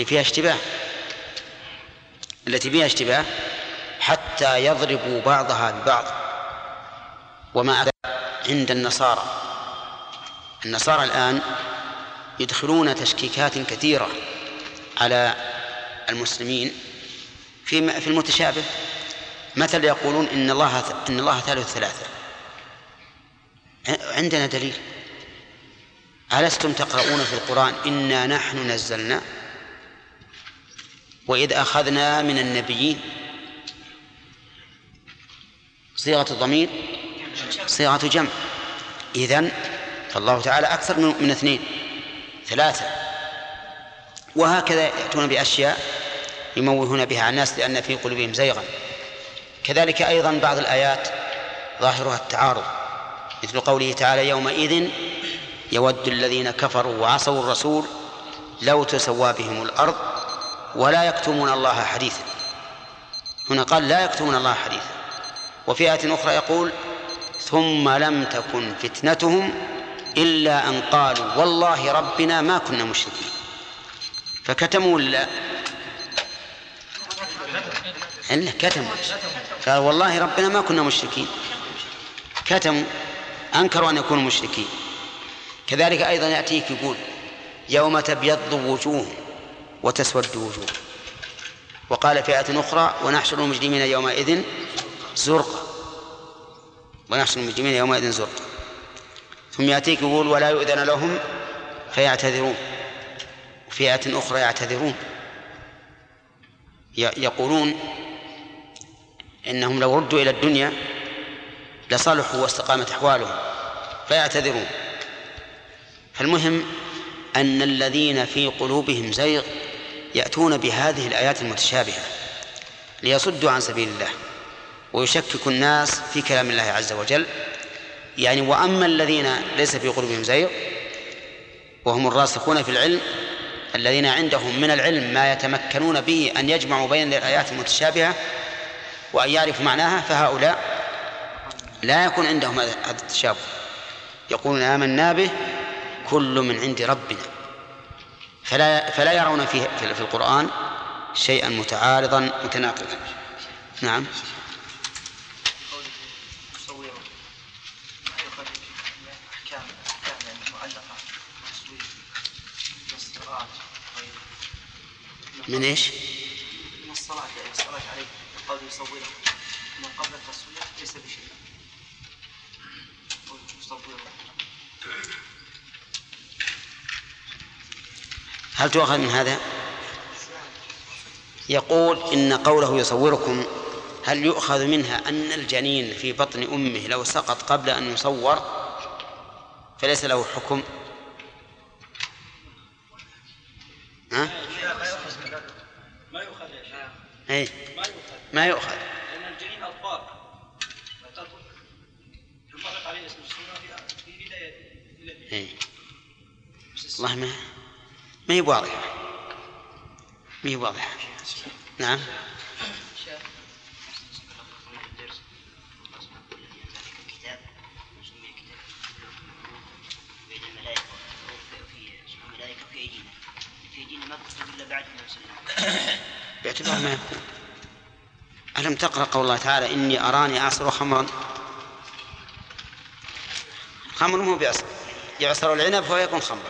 فيها اشتباه حتى يضربوا بعضها ببعض. وما عند النصارى الآن يدخلون تشكيكات كثيرة على المسلمين في المتشابه. مثل يقولون إن الله ثالث ثلاثة. عندنا دليل، ألستم تقرؤون في القرآن إنا نحن نزلنا وإذ أخذنا من النبيين؟ صيغة الضمير صيغة جمع، إذن فالله تعالى أكثر من اثنين، ثلاثة. وهكذا يأتون بأشياء يموهون بها على الناس لأن في قلوبهم زيغا. كذلك أيضا بعض الآيات ظاهرها التعارض، مثل قوله تعالى يومئذ يود الذين كفروا وعصوا الرسول لو تسوى بهم الأرض ولا يكتمون الله حديثا. هنا قال لا يكتمون الله حديثا، وفي آية أخرى يقول ثم لم تكن فتنتهم إلا أن قالوا والله ربنا ما كنا مشركين. فكتموا ولا كتموا؟ قال والله ربنا ما كنا مشركين، كتموا، أنكروا أن يكونوا مشركين. كذلك أيضا يأتيك يقول يوم تبيض وجوه وتسود وجوه. وقال في آية أخرى ونحشر المجرمين يومئذ زرقا، ونحشر المجرمين يومئذ زرقا. ثم يأتيك يقول ولا يؤذن لهم فيعتذرون، وفي آية أخرى يعتذرون، يقولون إنهم لو ردوا إلى الدنيا لصلحوا واستقامت أحوالهم فيعتذرون. فالمهم أن الذين في قلوبهم زيغ يأتون بهذه الآيات المتشابهة ليصدوا عن سبيل الله ويشككوا الناس في كلام الله عز وجل. يعني وأما الذين ليس في قلوبهم زيغ وهم الراسخون في العلم الذين عندهم من العلم ما يتمكنون به أن يجمعوا بين الآيات المتشابهة وأن يعرفوا معناها، فهؤلاء لا يكون عندهم هذا التشابه، يقولون آمنا به كل من عند ربنا، فلا يرون في القرآن شيئا متعارضا متناقضا. نعم. من إيش؟ من الصلاة عليه قول يصوره من قبل التصوير ليس بشيء. هل تؤخذ من هذا؟ يقول إن قوله يصوركم هل يؤخذ منها أن الجنين في بطن أمه لو سقط قبل أن يصور فليس له حكم؟ ها؟ ما يؤخذ يا شيخ. أي ما يؤخذ لأن الجنين أطفال يطلق عليه اسم السنة في بدايته. أي والله ما هي واضحة، ما هي واضحة. نعم. باعتبار ما يكون. ألم تقرأ قول الله تعالى إني أراني أعصر خمرا؟ خمر مو بيعصر، يعصر العنب فهو يكون خمر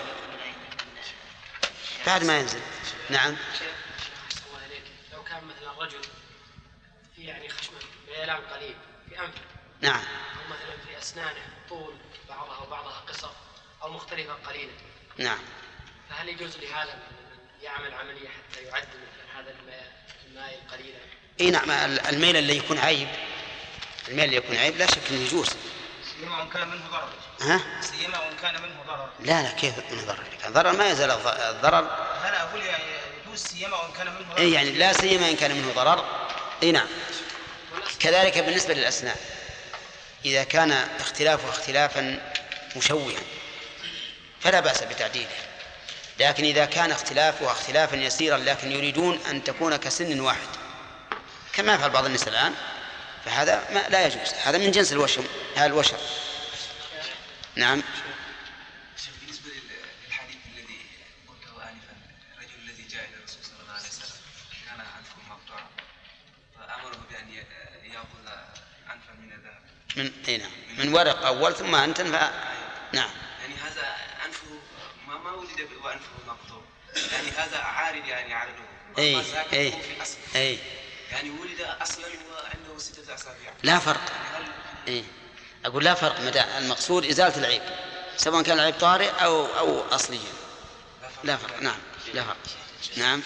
بعد ما ينزل. نعم. لو كان مثلا رجل في يعني خشمه ميلان قليل في أنفه، نعم، أو مثلا في أسنانه طول بعضها وبعضها قصر أو مختلفة قليلا، نعم، فهل يجوز لهذا أن يعمل عملية حتى يعدل مثلا هذا الماء القليل؟ اي نعم. الميل اللي يكون عيب، الميل اللي يكون عيب لا شك انه يجوز. سيما وان كان منه ضرر. ها؟ سيما وان كان منه ضرر. لا كيف منه ضرر؟ كان ضرر ما يزال الضرر. انا اقول يعني يجوز سيما وان كان منه ضرر. اي يعني لا سيما ان كان منه ضرر. اي نعم. كذلك بالنسبه للاسنان، اذا كان اختلافه اختلافا مشوها فلا باس بتعديله، لكن اذا كان اختلافه اختلافا يسيرا لكن يريدون ان تكون كسن واحد كما يفعل بعض الناس الان، فهذا لا يجوز، هذا من جنس الوشر. نعم. بالنسبة للحديث الذي قلته آنفا، الرجل الذي جاء إلى الرسول صلى الله عليه وسلم كان أنفه مقطوعا فأمره بأن يأخذ أنفا من الذهب من ورق أول ثم أنتن نعم. يعني هذا أنفه ما ولد وأنفه مقطوع، يعني هذا عارض يعني على له في الأصل. يعني ولد أصلا وعنده 6 أصابع. لا فرق. أقول لا فرق، مدى المقصود إزالة العيب سواء كان العيب طارئ أو أصليا. لا فرق. نعم لا فرق. نعم.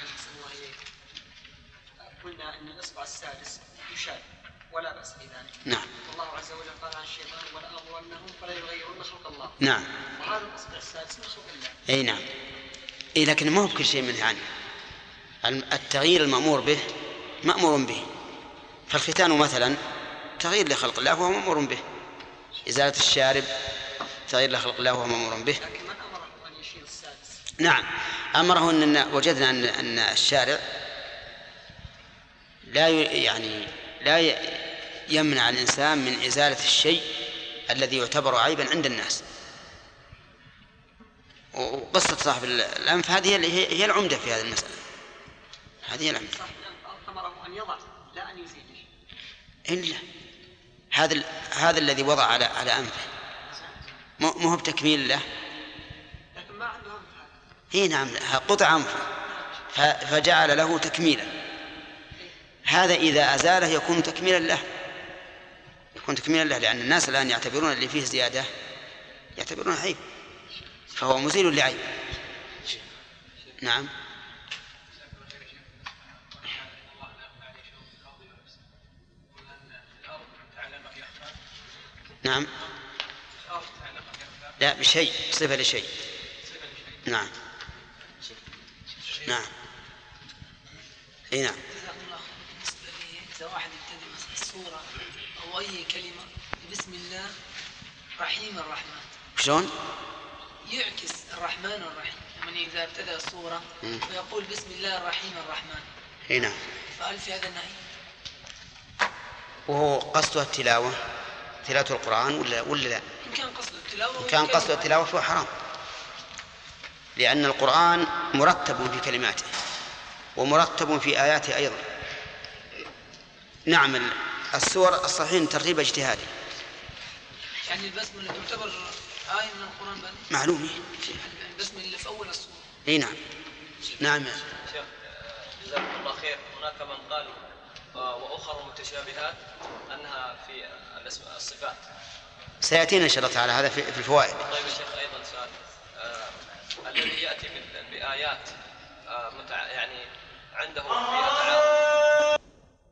قلنا أن الإصبع السادس يشاب ولا بأس بذلك. نعم. الله عز وجل قال عن الشيطان ولأغوينهم فلا يغيرون خلق الله. نعم. وهذا الإصبع السادس من خلق الله. أي نعم. لكن ما هو بكل شيء منه عنه. التغيير المأمور به مأمور به، فالختان مثلا تغيير لخلق الله وهو مأمور به، إزالة الشارب تغيير لخلق الله وهو مأمور به. لكن من أمره أن يشيل السادس؟ نعم أمره أن وجدنا أن الشارع لا يمنع الإنسان من إزالة الشيء الذي يعتبر عيبا عند الناس. وقصة صاحب الأنف هذه هي العمدة في هذه المسألة. هذه هي العمدة. صاحب الأنف أمره أن يضع لا أن يزيل. إلا هذا الذي وضع على أنفه ما هو بتكميل له. لكن ما عنده أنف. هي نعم قطع أنفه فجعل له تكميلا. هذا إذا أزاله يكون تكميلا له، لأن الناس الآن يعتبرون اللي فيه زيادة يعتبرون عيب، فهو مزيل لعيب. نعم. نعم. لا بشيء، صفة لشيء. نعم. نعم. اي نعم. إذا واحد يبتدئ السورة أو أي كلمة بسم الله رحيم الرحمن، شلون؟ يعكس الرحمن والرحيم، يعني إذا ابتدأ السورة ويقول بسم الله الرحيم الرحمن. اي نعم. فهل في هذا النهي؟ وهو قصده التلاوة، تلاوة القرآن ولا لا؟ إن كان قصده التلاوة، إن كان قصده التلاوة فهو حرام، لأن القرآن مرتب في كلماته ومرتب في آياته أيضا. نعم السور الصحيح ترتيب اجتهادي. يعني البسملة تعتبر آية من القرآن بعد؟ معلومة. البسملة اللي في أول السورة. اي نعم. نعم. شيخ جزاكم الله خير، هناك من قال وأخر متشابهات أنها في الصفات. سيأتينا إن شاء الله تعالى هذا في الفوائد. طيب يا شيخ أيضا سؤال، الذي يأتي بآيات يعني عنده فيها تعارض.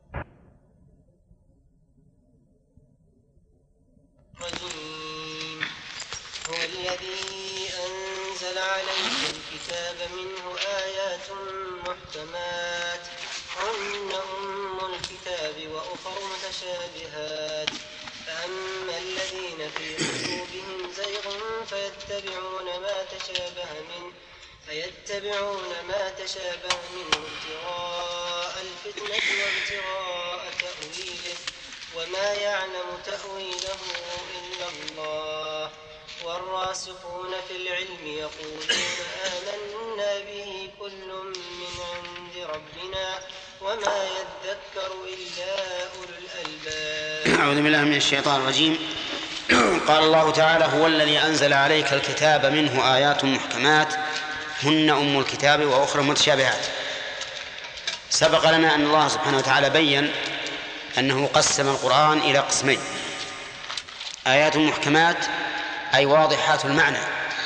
هو الذي أنزل عليك الكتاب منه آيات محكمات هن أم الكتاب وأخر متشابهات فأما الذين في قلوبهم زيغ فيتبعون ما تشابه منه ابتغاء الفتنة وابتغاء تأويله وما يعلم تأويله إلا الله والراسخون في العلم يقولون آمنا به كل من عند ربنا وما يذكر إلا أولو الألباب. أعوذ بالله من الشيطان الرجيم. قال الله تعالى: هو الذي أنزل عليك الكتاب منه آيات محكمات هن أم الكتاب وأخرى متشابهات. سبق لنا أن الله سبحانه وتعالى بيّن أنه قسم القرآن إلى قسمين: آيات محكمات أي واضحات المعنى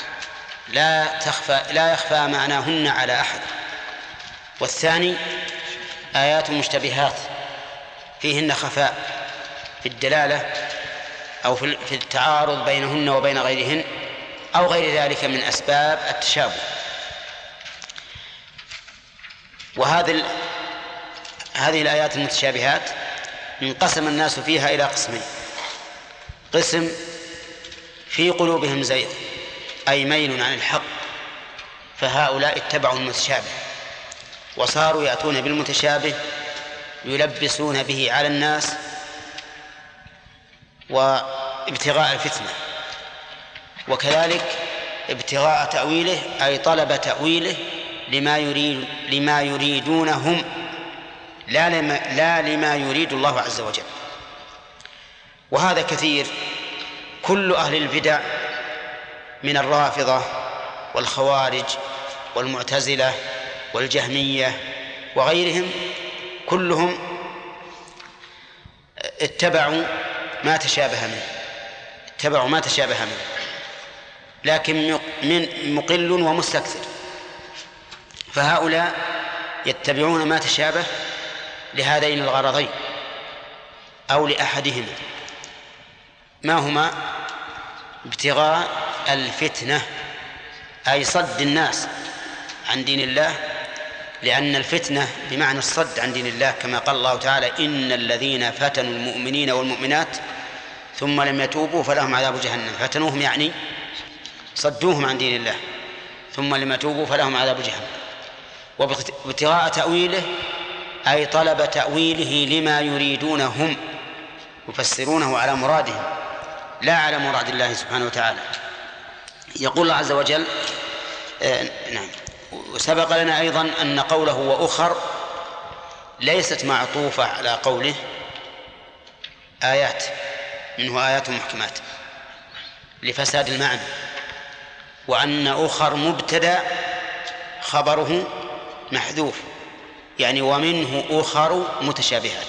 لا يخفى معناهن على أحد، والثاني آيات مشتبهات فيهن خفاء في الدلالة أو في التعارض بينهن وبين غيرهن أو غير ذلك من أسباب التشابه. هذه الآيات المتشابهات انقسم الناس فيها إلى قسمين: قسم في قلوبهم زيغ أي ميل عن الحق، فهؤلاء اتبعوا المتشابه وصاروا يأتون بالمتشابه يلبسون به على الناس وابتغاء الفتنة، وكذلك ابتغاء تأويله أي طلب تأويله لما يريدونهم لا لما يريد الله عز وجل. وهذا كثير. كل أهل البدع من الرافضة والخوارج والمعتزلة والجهمية وغيرهم كلهم اتبعوا ما تشابه منه، لكن من مقل ومستكثر. فهؤلاء يتبعون ما تشابه لهذين الغرضين أو لأحدهما، ما هما؟ ابتغاء الفتنة أي صد الناس عن دين الله، لأن الفتنة بمعنى الصد عن دين الله، كما قال الله تعالى: إن الذين فتنوا المؤمنين والمؤمنات ثم لم يتوبوا فلهم عذاب جهنم. فتنوهم يعني صدوهم عن دين الله، ثم لم يتوبوا فلهم عذاب جهنم. وابتغاء تأويله أي طلب تأويله لما يريدونهم، يفسرونه على مرادهم لا على مراد الله سبحانه وتعالى. يقول الله عز وجل: نعم. وسبق لنا أيضا أن قوله وأخر ليست معطوفة على قوله آيات منه آيات محكمات لفساد المعنى، وأن أخر مبتدأ خبره محذوف، يعني ومنه أخر متشابهات.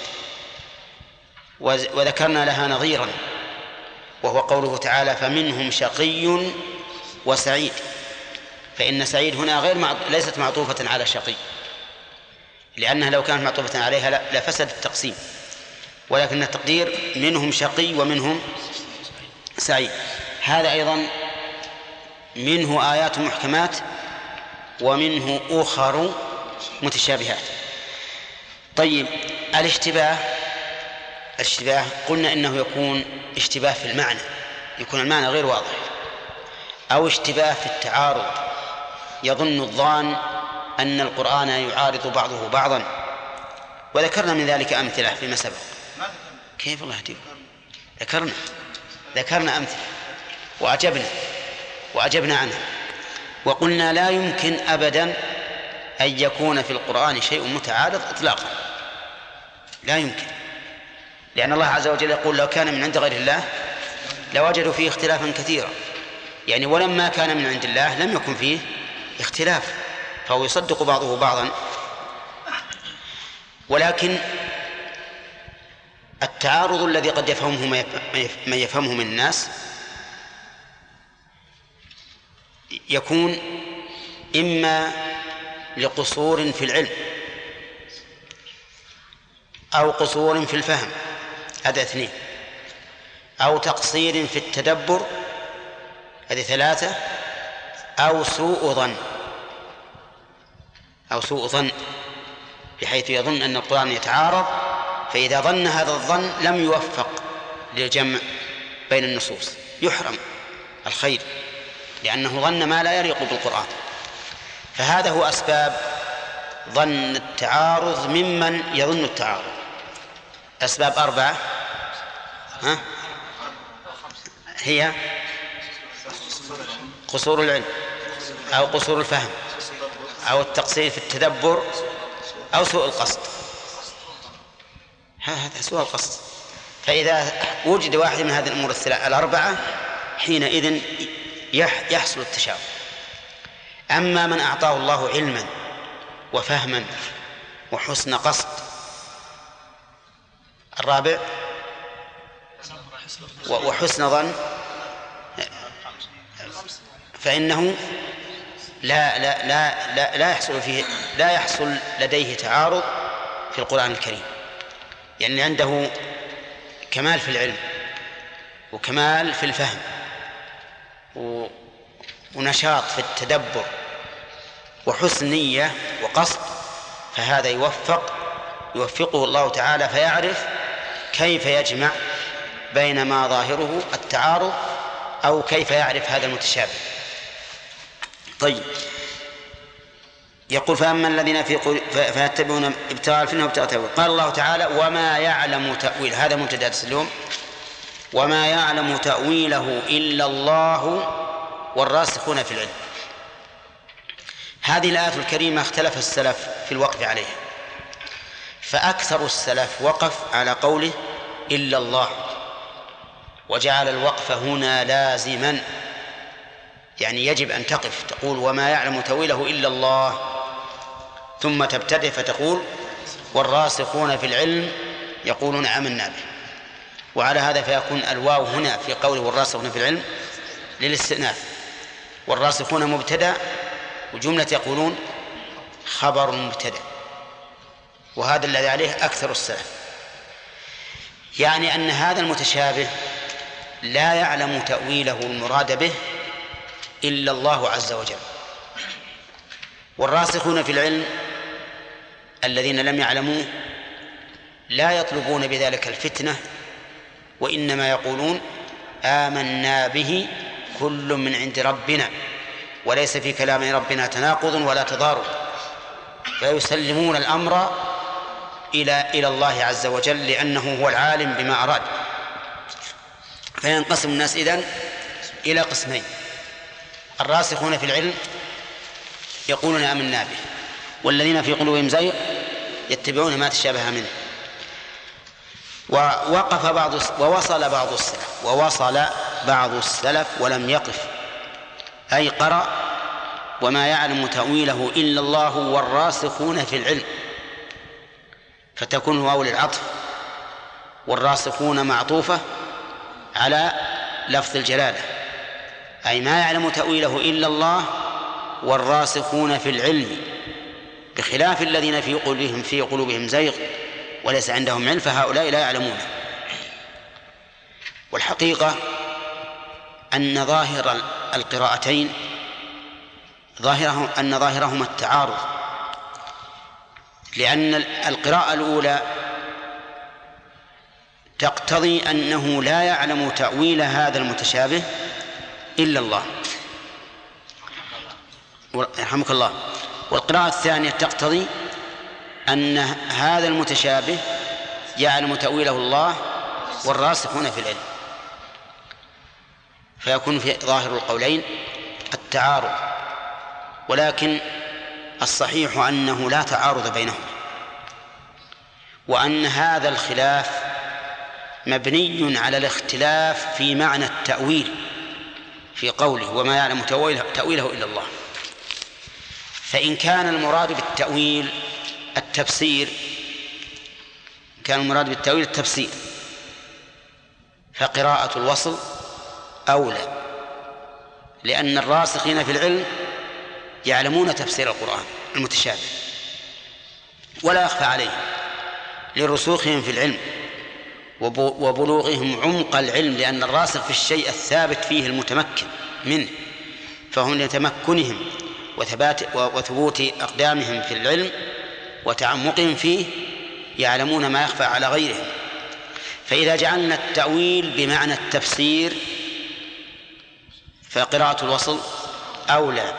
وذكرنا لها نظيرا وهو قوله تعالى: فمنهم شقي وسعيد. فإن سعيد هنا ليست معطوفة على شقي، لأنها لو كانت معطوفة عليها لفسد التقسيم، ولكن التقدير منهم شقي ومنهم سعيد. هذا أيضا منه آيات محكمات ومنه أخر متشابهات. طيب، الاشتباه قلنا إنه يكون اشتباه في المعنى، يكون المعنى غير واضح، أو اشتباه في التعارض، يظن الظان أن القرآن يعارض بعضه بعضا، وذكرنا من ذلك أمثلة فيما سبق. كيف الله يهديكم؟ ذكرنا أمثلة وأجبنا عنها، وقلنا لا يمكن أبدا أن يكون في القرآن شيء متعارض إطلاقا، لا يمكن، لأن الله عز وجل يقول: لو كان من عند غير الله لوجدوا فيه اختلافا كثيرا، يعني ولما كان من عند الله لم يكن فيه اختلاف، فهو يصدق بعضه بعضا. ولكن التعارض الذي قد يفهمه من يفهمه من الناس يكون إما لقصور في العلم أو قصور في الفهم، هذا اثنين، أو تقصير في التدبر، هذه ثلاثة، أو سوء ظن بحيث يظن أن القرآن يتعارض، فإذا ظن هذا الظن لم يوفق للجمع بين النصوص، يحرم الخير لأنه ظن ما لا يليق بالقرآن. فهذا هو أسباب ظن التعارض ممن يظن التعارض. أسباب 4 هي قصور العلم أو قصور الفهم أو التقصير في التدبر أو سوء القصد. هذا سوء القصد، فإذا وجد واحد من هذه الأمور الأربعة حينئذ يحصل التشابه. أما من أعطاه الله علما وفهما وحسن قصد، الرابع وحسن ظن، فإنه لا يحصل لديه تعارض في القرآن الكريم، يعني عنده كمال في العلم وكمال في الفهم ونشاط في التدبر وحسن نية وقصد، فهذا يوفقه الله تعالى فيعرف كيف يجمع بين ما ظاهره التعارض أو كيف يعرف هذا المتشابه. طيب، يقول فأما الذين فيتبعون ابتغاء الفتنة وابتغاء التأويل. قال الله تعالى وما يعلم تأويل، هذا مبتدأ اليوم، وما يعلم تأويله إلا الله والراسخون في العلم. هذه الآية الكريمة اختلف السلف في الوقف عليها، فأكثر السلف وقف على قوله إلا الله، وجعل الوقف هنا لازما، يعني يجب أن تقف تقول وما يعلم تأويله إلا الله، ثم تبتدئ فتقول والراسخون في العلم يقولون آمنا به. وعلى هذا فيكون الواو هنا في قوله والراسخون في العلم للاستئناف، والراسخون مبتدأ وجملة يقولون خبر مبتدأ، وهذا الذي عليه أكثر السلف، يعني أن هذا المتشابه لا يعلم تأويله المراد به إلا الله عز وجل. والراسخون في العلم الذين لم يعلموه لا يطلبون بذلك الفتنة، وإنما يقولون آمنا به كل من عند ربنا، وليس في كلام ربنا تناقض ولا تضارب، فيسلمون الأمر إلى الله عز وجل لأنه هو العالم بما أراد. فينقسم الناس إذن إلى قسمين: الراسخون في العلم يقولون آمنا به، والذين في قلوبهم زيغ يتبعون ما تشابه منه. ووصل بعض السلف ولم يقف، أي قرأ وما يعلم تأويله إلا الله والراسخون في العلم، فتكون واو للعطف، والراسخون معطوفة على لفظ الجلالة، أي ما يعلم تأويله إلا الله والراسخون في العلم، بخلاف الذين في قلوبهم زيغ وليس عندهم علم، فهؤلاء لا يعلمون. والحقيقة أن ظاهر القراءتين ظاهرهما التعارض، لأن القراءة الأولى تقتضي أنه لا يعلم تأويل هذا المتشابه إلا الله، يرحمك الله. والقراءة الثانية تقتضي أن هذا المتشابه يعلم تأويله الله والراسخون في العلم، فيكون في ظاهر القولين التعارض. ولكن الصحيح أنه لا تعارض بينهم، وأن هذا الخلاف مبني على الاختلاف في معنى التأويل في قوله وما يعلم تأويله إلا الله. فإن كان المراد بالتأويل التفسير، فقراءة الوصل أولى، لأن الراسخين في العلم يعلمون تفسير القرآن المتشابه ولا يخفى عليهم لرسوخهم في العلم وبلوغهم عمق العلم، لأن الراسخ في الشيء الثابت فيه المتمكن منه، فهم لتمكنهم وثبوت أقدامهم في العلم وتعمقهم فيه يعلمون ما يخفى على غيرهم. فإذا جعلنا التأويل بمعنى التفسير فقراءة الوصل أولى،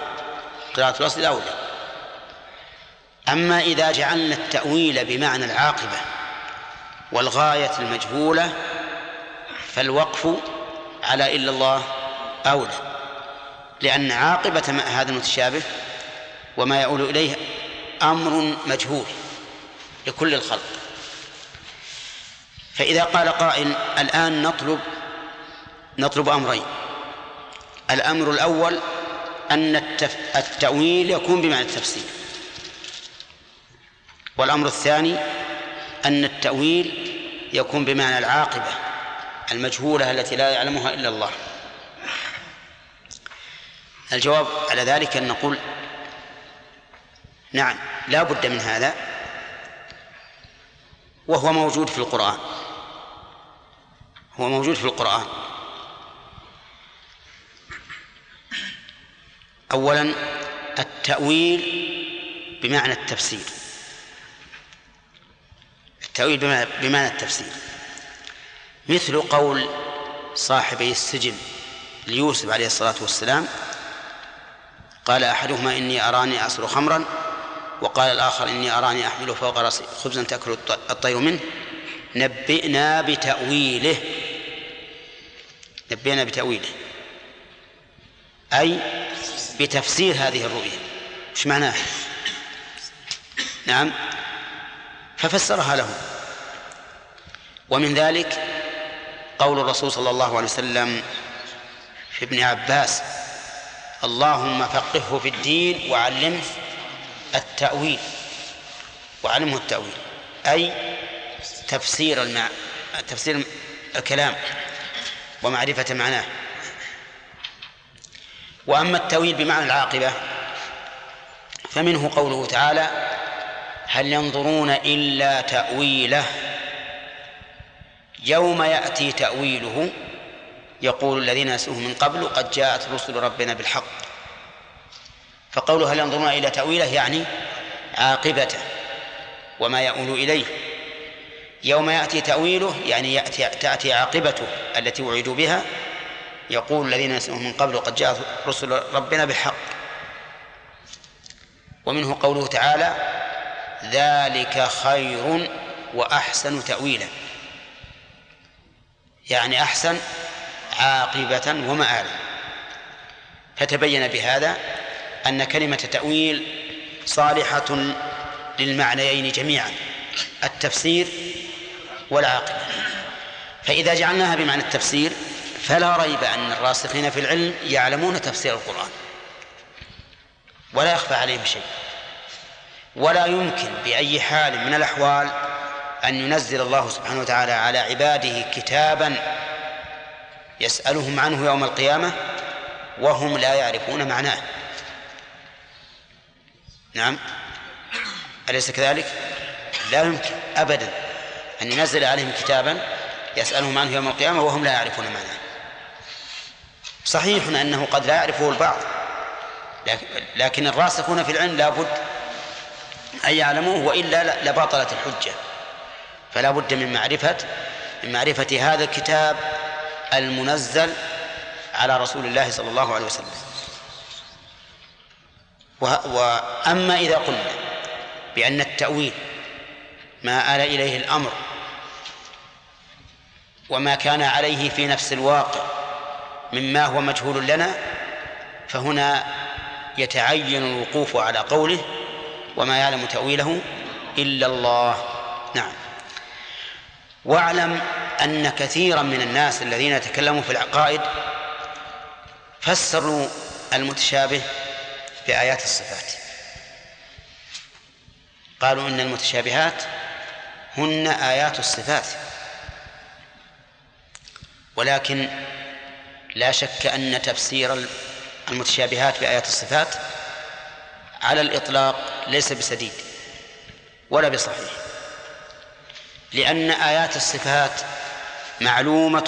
أما إذا جعلنا التأويل بمعنى العاقبة والغاية المجهولة فالوقف على إلا الله أولى، لأن عاقبة هذا المتشابه وما يؤول إليه أمر مجهول لكل الخلق. فإذا قال قائل الآن نطلب أمرين: الأمر الأول أن التأويل يكون بمعنى التفسير، والأمر الثاني أن التأويل يكون بمعنى العاقبة المجهولة التي لا يعلمها إلا الله. الجواب على ذلك أن نقول نعم، لا بد من هذا، وهو موجود في القرآن، هو موجود في القرآن. أولا التأويل بمعنى التفسير، التأويل بمعنى التفسير، مثل قول صاحبي السجن ليوسف عليه الصلاة والسلام: قال أحدهما إني أراني أعصر خمرا، وقال الآخر إني أراني أحمل فوق رأسي خبزا تأكل الطير منه، نبئنا بتأويله، نبئنا بتأويله، أي بتفسير هذه الرؤيا، إيش معناه؟ نعم، ففسرها لهم. ومن ذلك قول الرسول صلى الله عليه وسلم في ابن عباس: اللهم فقهه في الدين وعلمه التأويل، وعلمه التأويل، أي تفسير الكلام ومعرفة معناه. وأما التأويل بمعنى العاقبة فمنه قوله تعالى: هل ينظرون إلا تأويله يوم يأتي تأويله يقول الذين نسوه من قبل قد جاءت رسل ربنا بالحق. فقوله هل ينظرون إلى تأويله يعني عاقبته وما يؤول إليه. يوم يأتي تأويله يعني تأتي عاقبته التي وعدوا بها، يقول الذين نسوه من قبل قد جاءت رسل ربنا بالحق. ومنه قوله تعالى: ذلك خير وأحسن تأويلا، يعني أحسن عاقبة ومآلا. فتبين بهذا أن كلمة تأويل صالحة للمعنيين جميعا، التفسير والعاقبة. فإذا جعلناها بمعنى التفسير فلا ريب أن الراسخين في العلم يعلمون تفسير القرآن ولا يخفى عليهم شيء، ولا يمكن بأي حال من الأحوال أن ينزل الله سبحانه وتعالى على عباده كتابا يسألهم عنه يوم القيامة وهم لا يعرفون معناه. نعم، أليس كذلك؟ لا يمكن أبدا أن ينزل عليهم كتابا يسألهم عنه يوم القيامة وهم لا يعرفون معناه. صحيح أنه قد لا يعرفه البعض، لكن الراسخون في العلم لا بد أن يعلموه، وإلا لبطلت الحجة. فلا بد من معرفة هذا الكتاب المنزل على رسول الله صلى الله عليه وسلم. وأما إذا قلنا بأن التأويل ما آل إليه الأمر وما كان عليه في نفس الواقع مما هو مجهول لنا، فهنا يتعين الوقوف على قوله وما يعلم تأويله إلا الله. نعم. واعلم أن كثيرا من الناس الذين يتكلموا في العقائد فسروا المتشابه بآيات الصفات، قالوا إن المتشابهات هن آيات الصفات. ولكن لا شك أن تفسير المتشابهات بآيات الصفات على الإطلاق ليس بسديد ولا بصحيح، لأن آيات الصفات معلومة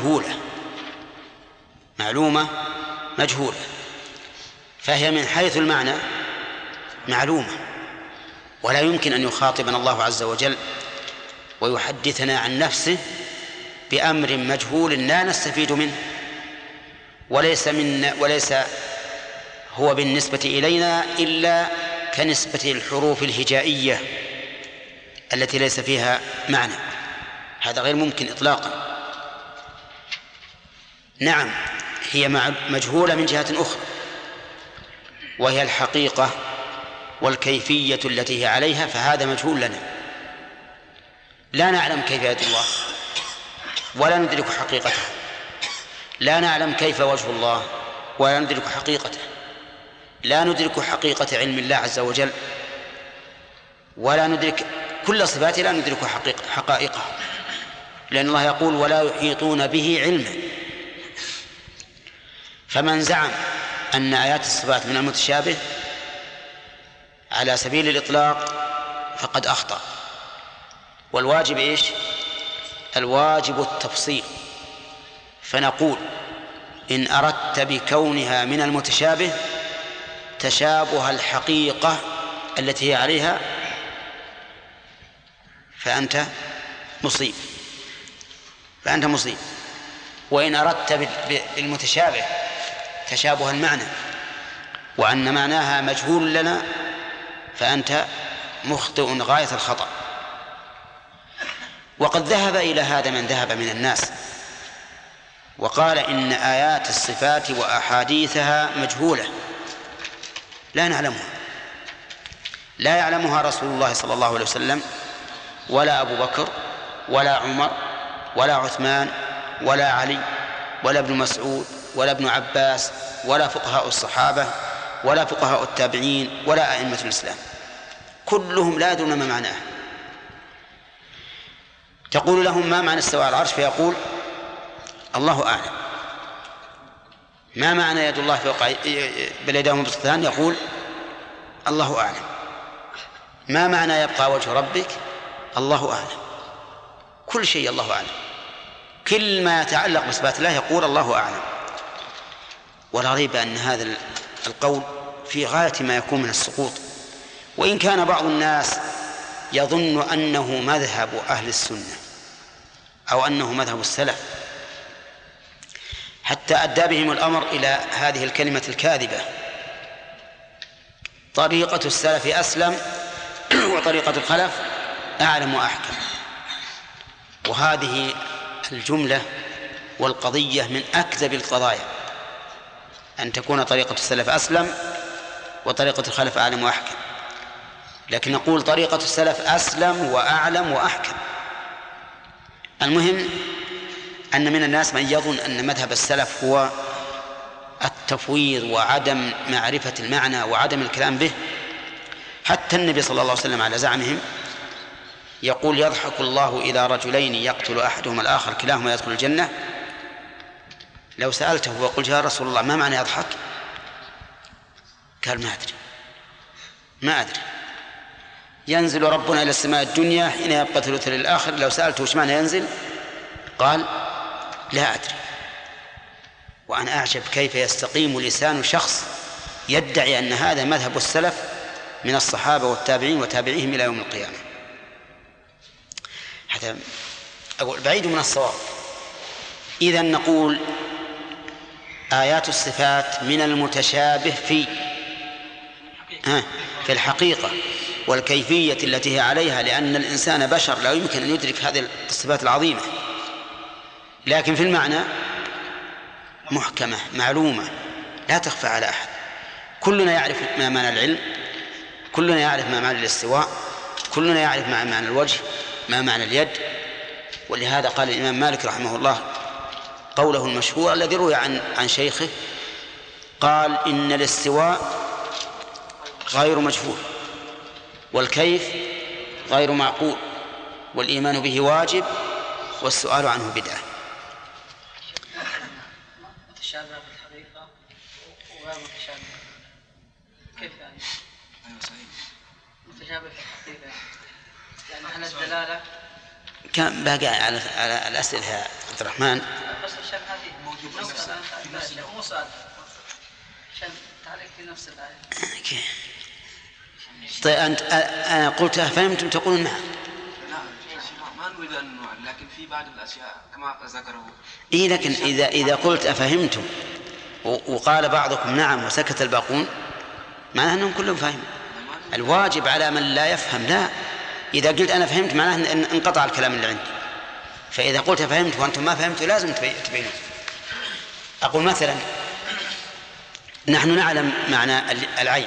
مجهولة، فهي من حيث المعنى معلومة، ولا يمكن أن يخاطبنا الله عز وجل ويحدثنا عن نفسه بأمر مجهول لا نستفيد منه، وليس هو بالنسبة إلينا إلا كنسبة الحروف الهجائية التي ليس فيها معنى. هذا غير ممكن إطلاقا. نعم، هي مجهولة من جهة أخرى، وهي الحقيقة والكيفية التي هي عليها، فهذا مجهول لنا، لا نعلم كيفية الله ولا ندرك حقيقته، لا نعلم كيف وجه الله ولا ندرك حقيقته، لا ندرك حقيقة علم الله عز وجل، ولا ندرك كل صفاته، لا ندرك حقائقه، لأن الله يقول ولا يحيطون به علما. فمن زعم أن آيات الصفات من المتشابه على سبيل الإطلاق فقد أخطأ. والواجب إيش؟ الواجب التفصيل. فنقول إن أردت بكونها من المتشابه تشابه الحقيقة التي هي عليها فأنت مصيب، وإن أردت بالمتشابه تشابه المعنى وأن معناها مجهول لنا فأنت مخطئ غاية الخطأ. وقد ذهب إلى هذا من ذهب من الناس وقال إن آيات الصفات وأحاديثها مجهولة لا نعلمها، لا يعلمها رسول الله صلى الله عليه وسلم ولا أبو بكر ولا عمر ولا عثمان ولا علي ولا ابن مسعود ولا ابن عباس ولا فقهاء الصحابة ولا فقهاء التابعين ولا أئمة الإسلام، كلهم لا يدرون ما معناه. تقول لهم ما معنى استواء على العرش فيقول الله أعلم. ما معنى يد الله فوق بل يداه مبسوطتان؟ يقول الله أعلم. ما معنى يبقى وجه ربك؟ الله أعلم. كل شيء الله أعلم، كل ما يتعلق بصفات الله يقول الله أعلم. ولا ريب أن هذا القول في غاية ما يكون من السقوط، وإن كان بعض الناس يظن أنه مذهب أهل السنة أو أنه مذهب السلف، حتى أدى بهم الأمر إلى هذه الكلمة الكاذبة: طريقة السلف أسلم وطريقة الخلف أعلم وأحكم. وهذه الجملة والقضية من أكذب القضايا، أن تكون طريقة السلف أسلم وطريقة الخلف أعلم وأحكم. لكن نقول طريقة السلف أسلم وأعلم وأحكم. المهم أن من الناس من يظن أن مذهب السلف هو التفويض وعدم معرفة المعنى وعدم الكلام به. حتى النبي صلى الله عليه وسلم على زعمهم يقول: يضحك الله إلى رجلين يقتل أحدهما الآخر كلاهما يدخل الجنة. لو سألته وقلت: يا رسول الله ما معنى يضحك؟ قال: ما أدري. ينزل ربنا إلى السماء الدنيا حين يبقى ثلث للآخر. لو سألته وش معنى ينزل؟ قال: لا أدري. وأنا أعجب كيف يستقيم لسان شخص يدعي أن هذا مذهب السلف من الصحابة والتابعين وتابعيهم إلى يوم القيامة. حتى أقول بعيد من الصواب. إذن نقول آيات الصفات من المتشابه في الحقيقة والكيفية التي هي عليها، لأن الإنسان بشر لا يمكن أن يدرك هذه الصفات العظيمة، لكن في المعنى محكمة معلومة لا تخفى على أحد. كلنا يعرف ما معنى العلم، كلنا يعرف ما معنى الاستواء، كلنا يعرف ما معنى الوجه، ما معنى اليد. ولهذا قال الإمام مالك رحمه الله قوله المشهور الذي روي عن شيخه، قال: إن الاستواء غير مجهول، والكيف غير معقول، والإيمان به واجب، والسؤال عنه بدعة. متشابه في الحقيقة وغير متشابه، كيف يعني؟ أيوة صحيح. متشابه في الحقيقة يعني أهل الدلالة كان باقي على الأسئلة يا عبد الرحمن. بس الشرح هذه موجود في نفس مو سؤال، عشان تعليق في نفس الآية. طيب أنا قلت فهمتم تقولون نعم. ما نريد أن نعلم، لكن في بعض الأشياء كما ذكره. إيه، لكن إذا قلت أفهمتم وقال بعضكم نعم وسكت الباقون معناه أنهم كلهم فاهمين. الواجب على من لا يفهم لا. إذا قلت أنا فهمت معناه أن انقطع الكلام اللي عندي. فإذا قلت فهمت وأنتم ما فهمتوا لازم تبينوا. أقول مثلا نحن نعلم معنى العين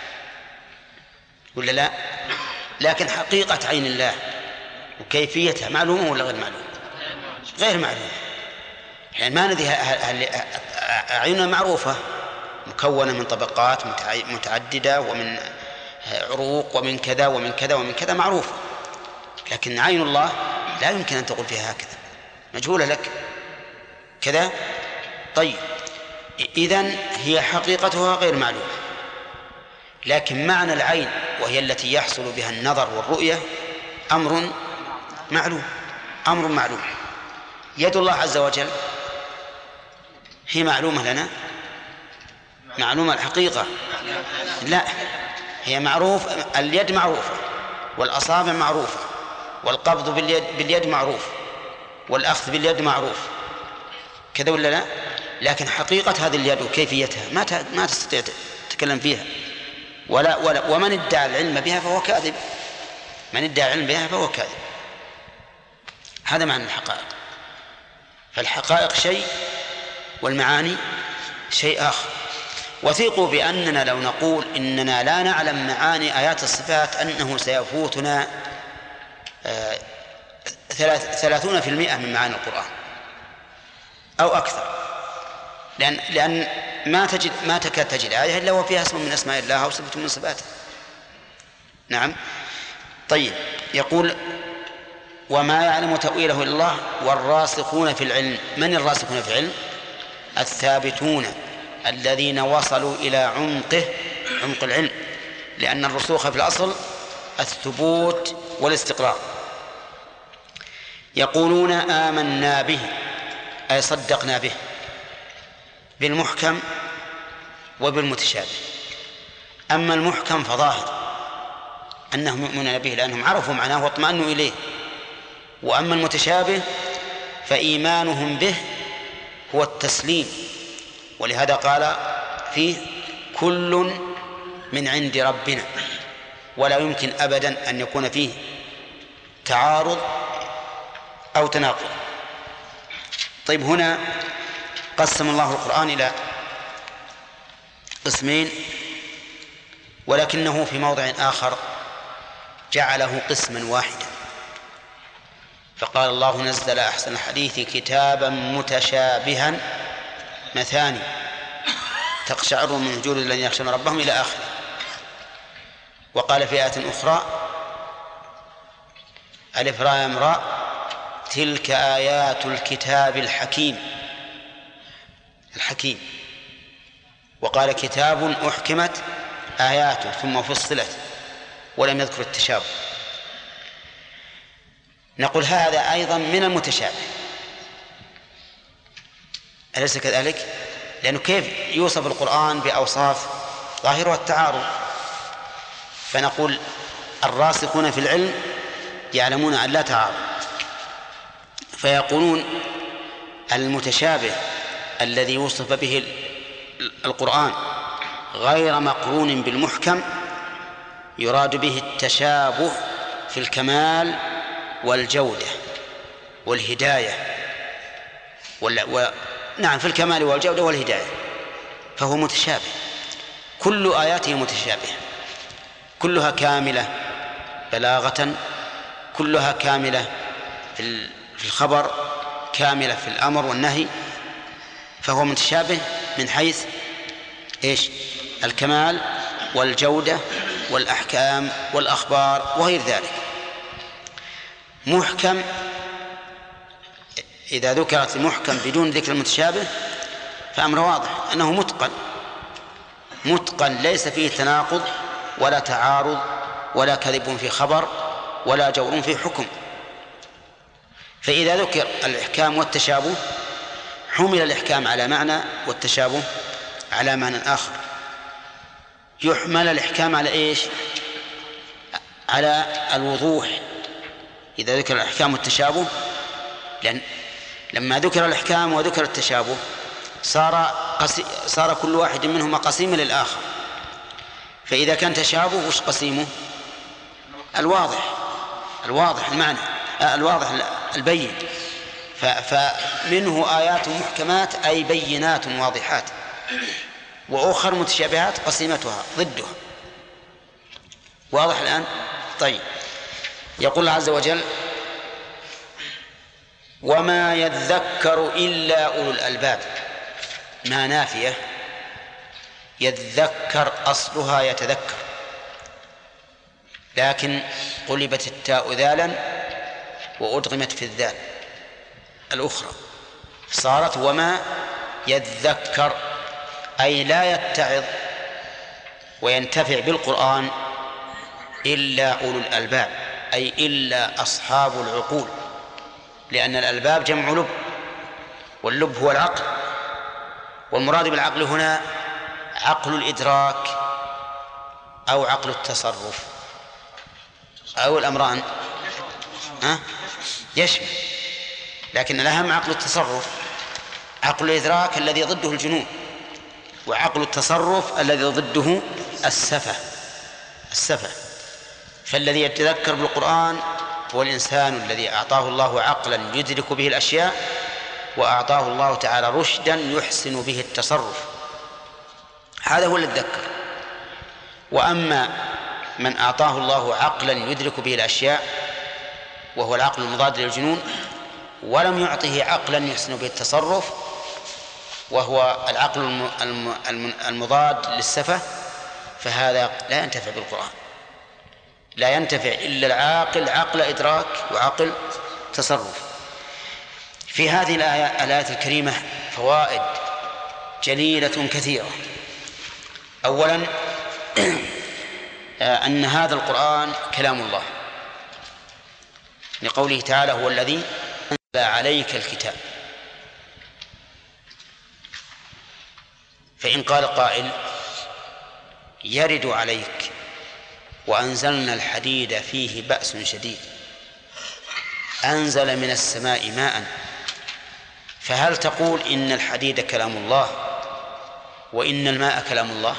ولا لا؟ لكن حقيقة عين الله وكيفيتها معلومة ولا غير معلومة؟ غير معلومة. يعني ما ندري أعيننا معروفة مكونة من طبقات متعددة ومن عروق ومن كذا ومن كذا ومن كذا معروفة، لكن عين الله لا يمكن أن تقول فيها هكذا، مجهولة لك كذا. طيب إذن هي حقيقتها غير معلومة، لكن معنى العين وهي التي يحصل بها النظر والرؤية أمر معلوم، أمر معلوم. يد الله عز وجل هي معلومة لنا، معلومة الحقيقة لا، هي معروف، اليد معروفة والأصابع معروفة والقبض باليد معروف والأخذ باليد معروف كذا ولا لا؟ لكن حقيقة هذه اليد وكيفيتها ما تستطيع تتكلم فيها ولا ومن ادعى العلم بها فهو كاذب، من ادعى العلم بها فهو كاذب. هذا معنى الحقائق. فالحقائق شيء والمعاني شيء آخر. وثيقوا بأننا لو نقول إننا لا نعلم معاني آيات الصفات أنه سيفوتنا 30% من معاني القرآن أو أكثر، لأن ما تكاد تجد آية إلا وفيها اسم من أسماء الله أو صفة من صفاته. نعم. طيب يقول وما يعلم تأويله إلا الله والراسخون في العلم. من الراسخون في العلم؟ الثابتون الذين وصلوا إلى عمق العلم، لأن الرسوخ في الأصل الثبوت والاستقرار. يقولون آمنا به أي صدقنا به، بالمحكم وبالمتشابه. أما المحكم فظاهر أنهم يؤمنون به لأنهم عرفوا معناه واطمأنوا إليه، وأما المتشابه فإيمانهم به هو التسليم، ولهذا قال فيه كل من عند ربنا، ولا يمكن أبدا أن يكون فيه تعارض أو تناقض. طيب هنا قسم الله القرآن إلى قسمين، ولكنه في موضع آخر جعله قسما واحدا، فقال الله نزل أحسن الحديث كتابا متشابها مثاني تقشعر من جلود الذين يخشون ربهم إلى آخره. وقال في آية أخرى ألف راء امرأ تلك آيات الكتاب الحكيم. وقال كتاب أحكمت آياته ثم فصلت ولم يذكر التشابه. نقول هذا أيضا من المتشابه، أليس كذلك؟ لأنه كيف يوصف القرآن بأوصاف ظاهرها التعارض؟ فنقول الراسخون في العلم يعلمون أن لا تعارض، فيقولون المتشابه الذي وصف به القرآن غير مقرون بالمحكم يراد به التشابه في الكمال والجودة والهداية نعم في الكمال والجودة والهداية، فهو متشابه. كل آياته متشابهة، كلها كاملة بلاغة، كلها كاملة في الخبر، كاملة في الأمر والنهي، فهو متشابه من حيث إيش؟ الكمال والجودة والأحكام والأخبار وغير ذلك. محكم إذا ذكرت المحكم بدون ذكر المتشابه فأمر واضح أنه متقن ليس فيه تناقض ولا تعارض ولا كذب في خبر ولا جور في حكم. فإذا ذكر الإحكام والتشابه حمل الإحكام على معنى والتشابه على معنى آخر. يحمل الإحكام على إيش؟ على الوضوح إذا ذكر الإحكام والتشابه، لأن لما ذكر الإحكام وذكر التشابه صار كل واحد منهما قسيما للآخر. فإذا كان تشابه وش قسيمه؟ الواضح المعنى، الواضح البين. فمنه آيات محكمات أي بينات واضحات، وأخر متشابهات قسيمتها ضدها. واضح الآن؟ طيب يقول الله عز وجل وما يذكر إلا أولو الألباب، ما نافية. يذكر أصلها يتذكر، لكن قلبت التاء ذالا وأدغمت في الذال الأخرى، صارت وما يذكر، أي لا يتعظ وينتفع بالقرآن إلا أولو الألباب، أي إلا أصحاب العقول، لأن الألباب جمع لب، واللب هو العقل، والمراد بالعقل هنا عقل الإدراك أو عقل التصرف أو الأمران يشمل، لكن الأهم عقل التصرف. عقل الإدراك الذي ضده الجنون، وعقل التصرف الذي ضده السفة. فالذي يتذكر بالقرآن هو الإنسان الذي أعطاه الله عقلا يدرك به الأشياء، وأعطاه الله تعالى رشدا يحسن به التصرف، هذا هو الذي يتذكر. وأما من أعطاه الله عقلا يدرك به الأشياء وهو العقل المضاد للجنون، ولم يعطه عقلا يحسن به التصرف وهو العقل المضاد للسفة، فهذا لا ينتفع بالقرآن. لا ينتفع إلا العاقل عقل إدراك وعقل تصرف. في هذه الآيات الكريمة فوائد جليلة كثيرة. أولا أن هذا القرآن كلام الله، لقوله تعالى هو الذي أنزل عليك الكتاب. فإن قال قائل يرد عليك وأنزلنا الحديد فيه بأس شديد، أنزل من السماء ماء، فهل تقول إن الحديد كلام الله وإن الماء كلام الله؟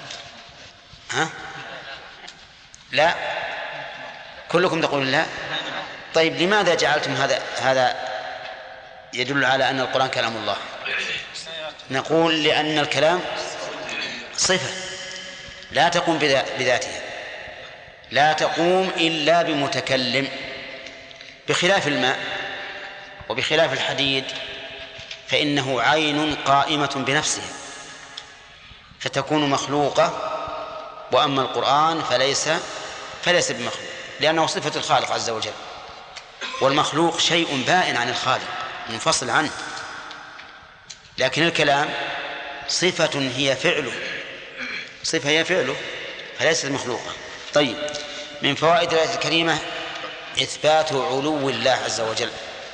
لا، كلكم تقولون لا. طيب لماذا جعلتم هذا يدل على أن القرآن كلام الله؟ نقول لأن الكلام صفة لا تقوم بذاتها، لا تقوم إلا بمتكلم، بخلاف الماء وبخلاف الحديد فإنه عين قائمة بنفسها فتكون مخلوقة، وأما القرآن فليس بمخلوق، لأنه صفة الخالق عز وجل، والمخلوق شيء بائن عن الخالق منفصل عنه، لكن الكلام صفة هي فعله فليست مخلوقة. طيب، من فوائد الآية الكريمة إثبات علو الله عز وجل.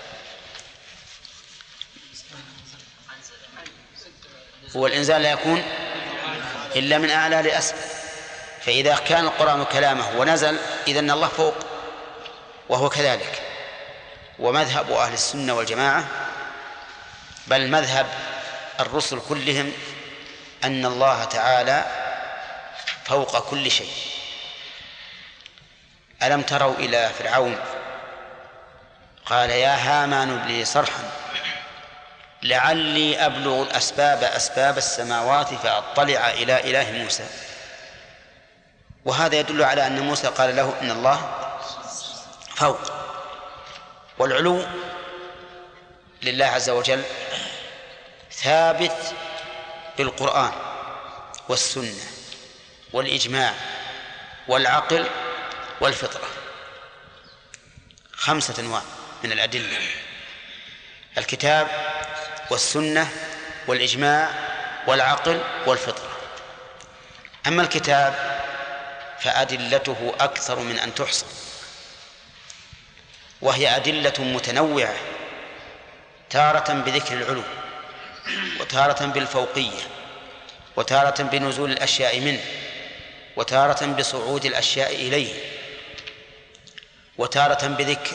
هو الإنزال لا يكون إلا من أعلى لأسفل، فإذا كان القرآن كلامه ونزل إذن الله فوق، وهو كذلك. ومذهب أهل السنة والجماعة بل مذهب الرسل كلهم أن الله تعالى فوق كل شيء. ألم تروا إلى فرعون قال يا هامان ابن لي صرحا لعلي أبلغ أسباب السماوات فأطلع إلى إله موسى. وهذا يدل على أن موسى قال له إن الله فوق. والعلو لله عز وجل ثابت بالقرآن والسنة والإجماع والعقل والفطرة، 5 أنواع من الأدلة: الكتاب والسنة والإجماع والعقل والفطرة. أما الكتاب فأدلته أكثر من أن تحصى، وهي أدلة متنوعة، تارة بذكر العلو، وتارة بالفوقية، وتارة بنزول الأشياء منه، وتارة بصعود الأشياء إليه، وتارة بذكر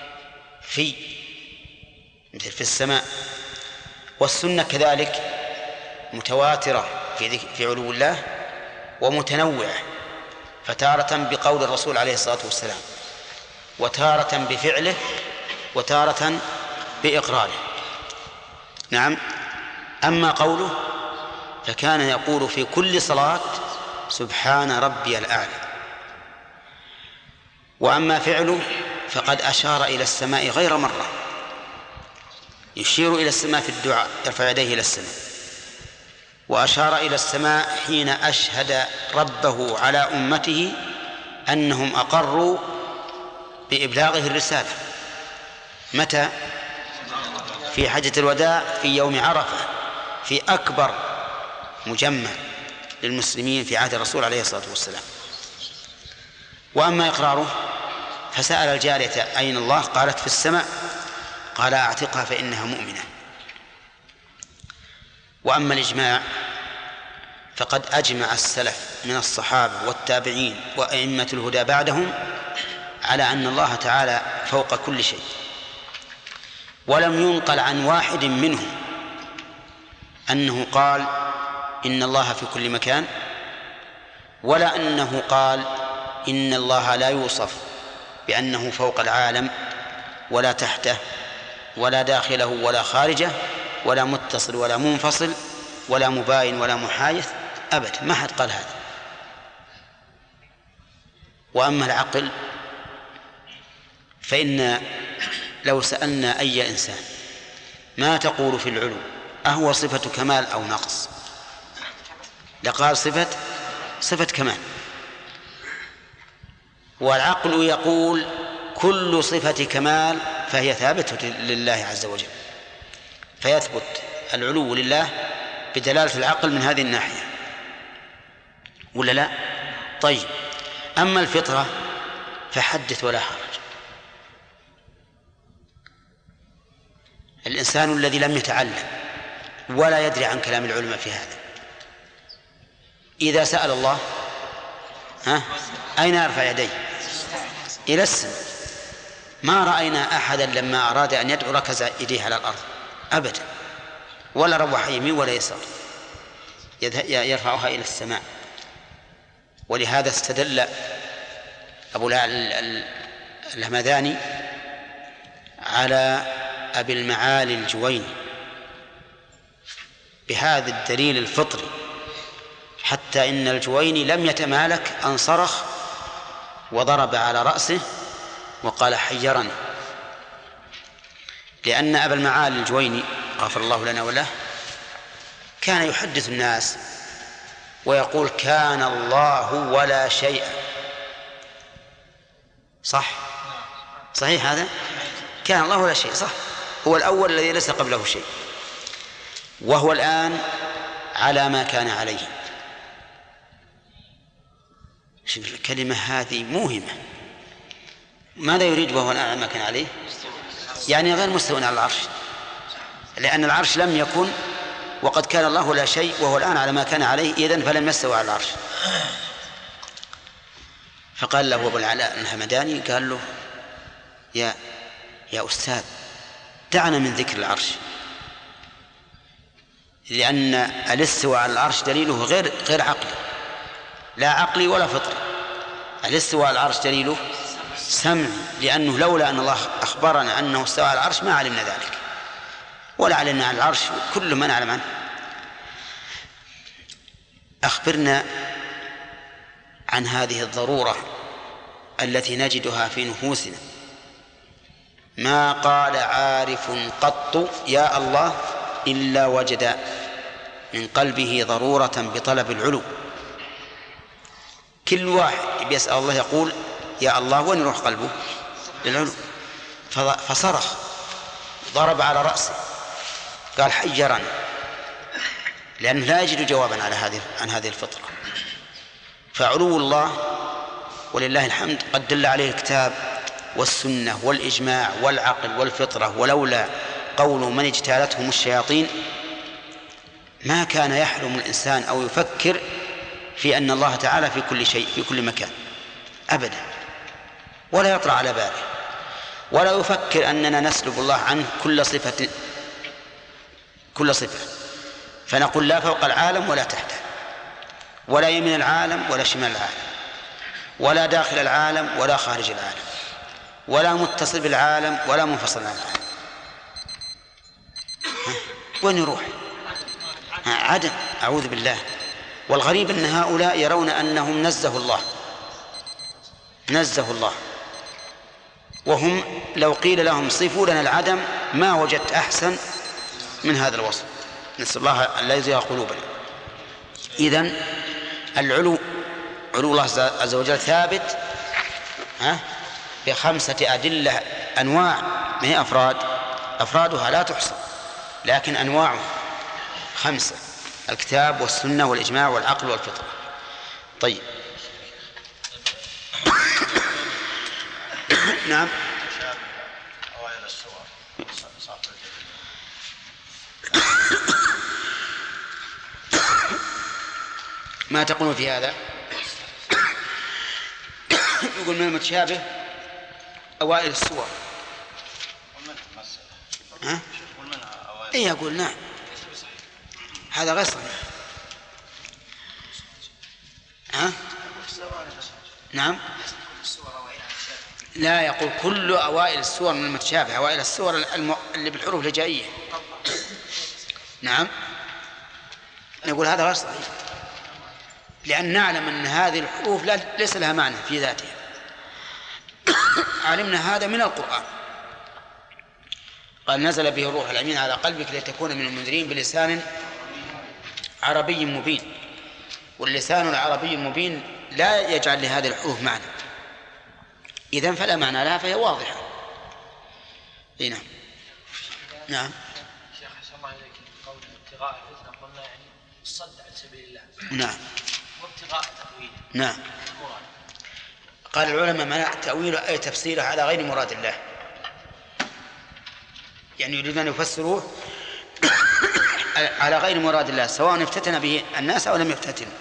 مثل في السماء. والسنة كذلك متواترة في علو الله ومتنوعة، فتارة بقول الرسول عليه الصلاة والسلام، وتارة بفعله، وتارة بإقراره. نعم. أما قوله فكان يقول في كل صلاة سبحان ربي الأعلى. وأما فعله فقد أشار إلى السماء غير مرة يشير إلى السماء في الدعاء، يرفع يديه إلى السماء. وأشار إلى السماء حين أشهد ربه على أمته أنهم أقروا بإبلاغه الرسالة. متى؟ في حجة الوداع في يوم عرفة، في أكبر مجمع للمسلمين في عهد الرسول عليه الصلاة والسلام. وأما إقراره فسأل الجارية أين الله؟ قالت في السماء. قال أعتقها فإنها مؤمنة. وأما الإجماع فقد أجمع السلف من الصحابة والتابعين وأئمة الهدى بعدهم على أن الله تعالى فوق كل شيء، ولم ينقل عن واحد منهم أنه قال إن الله في كل مكان، ولا أنه قال إن الله لا يوصف بأنه فوق العالم ولا تحته ولا داخله ولا خارجه ولا متصل ولا منفصل ولا مباين ولا محايث أبدا، ما حد قال هذا. وأما العقل فإن لو سألنا أي إنسان ما تقول في العلو أهو صفة كمال أو نقص لقال صفة كمال. والعقل يقول كل صفة كمال فهي ثابتة لله عز وجل، فيثبت العلو لله بدلالة العقل من هذه الناحية، ولا لا؟ طيب، أما الفطرة فحدث ولا حرج. الإنسان الذي لم يتعلم ولا يدري عن كلام العلماء في هذا إذا سأل الله أين يرفع يديه؟ إلى السماء. ما رأينا أحدا لما أراد أن يدعو ركز يديه على الأرض أبدا، ولا روح يمين ولا يسار، يرفعها إلى السماء. ولهذا استدل أبو الهمذاني على أبي المعالي الجويني بهذا الدليل الفطري، حتى إن الجويني لم يتمالك أن صرخ وضرب على رأسه وقال حيرني، لأن أبا المعالي الجويني غفر الله لنا وله كان يحدث الناس ويقول كان الله ولا شيء. صحيح هذا؟ كان الله ولا شيء، صح، هو الأول الذي ليس قبله شيء، وهو الآن على ما كان عليه. شوف الكلمة هذه موهمة. ماذا يريد وهو الآن على ما كان عليه؟ يعني غير مستوى على العرش، لأن العرش لم يكن وقد كان الله لا شيء وهو الآن على ما كان عليه، إذن فلم يستوى على العرش. فقال له أبو العلاء الهمداني قال له يا أستاذ دعنا من ذكر العرش، لأن الاستواء على العرش دليله غير عقلي، لا عقلي ولا فطري. الاستواء على العرش دليله سمعي، لأنه لولا أن الله أخبرنا أنه استوى على العرش ما علمنا ذلك، ولا علمنا عن العرش كل ما نعلم عنه. أخبرنا عن هذه الضرورة التي نجدها في نفوسنا. ما قال عارف قط يا الله إلا وجد من قلبه ضرورة بطلب العلو. كل واحد بيسأل الله يقول يا الله، وين يروح قلبه؟ للعلو. فصرخ ضرب على رأسه قال حيرني، لأنه لا يجد جوابا عن هذه الفطرة. فعلو الله ولله الحمد قد دل عليه الكتاب والسنة والإجماع والعقل والفطرة، ولولا قول من اجتالتهم الشياطين ما كان يحلم الإنسان أو يفكر في أن الله تعالى في كل شيء في كل مكان أبدا، ولا يطرأ على باله، ولا يفكر أننا نسلب الله عنه كل صفة، فنقول لا فوق العالم ولا تحته، ولا يمين العالم ولا شمال العالم، ولا داخل العالم ولا خارج العالم، ولا متصل بالعالم ولا منفصل عن العالم. وين يروح؟ عدم، أعوذ بالله. والغريب أن هؤلاء يرون أنهم نزه الله، وهم لو قيل لهم صفوا لنا العدم ما وجدت أحسن من هذا الوصف. نسأل الله أن لا يزيغ قلوبنا. إذن علو الله عز وجل ثابت ب5 أدلة أنواع، ما هي أفرادها لا تحصى، لكن أنواعه 5: الكتاب والسنة والإجماع والعقل والفطرة. طيب. نعم. ما تقولون في هذا؟ يقول من المتشابه أوائل السور. إيه يقول نعم، هذا غير صحيح. نعم، لا، يقول كل أوائل السور من المتشابه، أوائل السور اللي بالحروف الهجائية. نعم، نقول هذا غير صحيح، لأن نعلم أن هذه الحروف ليس لها معنى في ذاتها. علمنا هذا من القرآن، قال نزل به الروح الأمين على قلبك لتكون من المنذرين بلسان عربي مبين، واللسان العربي المبين لا يجعل لهذه الحروف معنى، إذن فلا معنى لها، فهي واضحة. نعم. نعم. شيخ حسن الله إليك، قول ابتغاء الفتنة قلنا يعني الصد عن سبيل الله. نعم. وابتغاء تأويله. نعم. قال العلماء معنى تأويله أي تفسيره على غير مراد الله، يعني يريدون أن يفسروه على غير مراد الله، سواء افتتن به الناس أو لم يفتتنوا،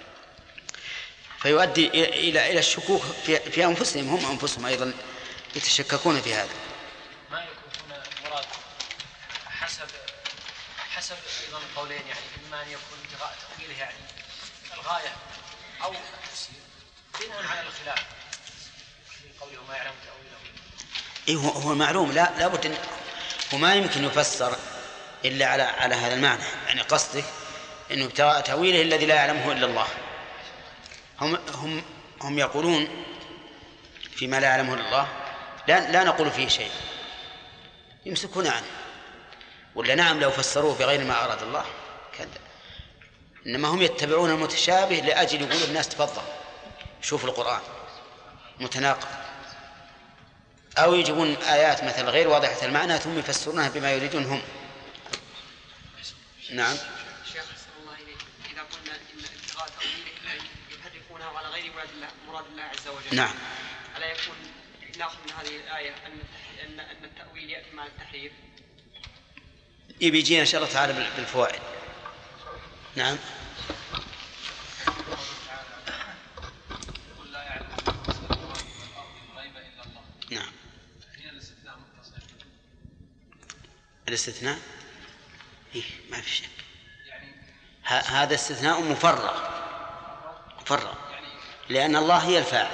فيؤدي إلى الشكوك في أنفسهم، هم أنفسهم أيضا يتشككون في هذا. ما يكون هنا مراد حسب أيضا القولين، يعني إما أن يكون ابتغاء تأويله يعني الغاية أو التفسير بناء على الخلاف في قوله ما يعلم تأويله. هو معلوم، لا بد، هو ما يمكن يفسر إلا على هذا المعنى، يعني قصدك إنه ابتغاء تأويله الذي لا يعلمه إلا الله. هم يقولون فيما لا يعلمه إلا الله لا نقول فيه شيء، يمسكون عنه، ولا نعم لو فسروه بغير ما أراد الله كذا، إنما هم يتبعون المتشابه لأجل يقول الناس تفضل شوف القرآن متناقض، أو يجيبون آيات مثل غير واضحة المعنى ثم يفسرونها بما يريدون هم. نعم. شيخ حسن الله إليك، إذا قلنا إن ابتغاء تأويله يحرفونها على غير مراد الله عز وجل، نعم، ألا يكون ناخذ من هذه الآية أن التأويل يأتي مع التحريف؟ يجينا إن شاء الله تعالى بالفوائد. نعم. نعم. الاستثناء إيه ما في شك، هذا استثناء مفرغ لأن الله هي الفاعل.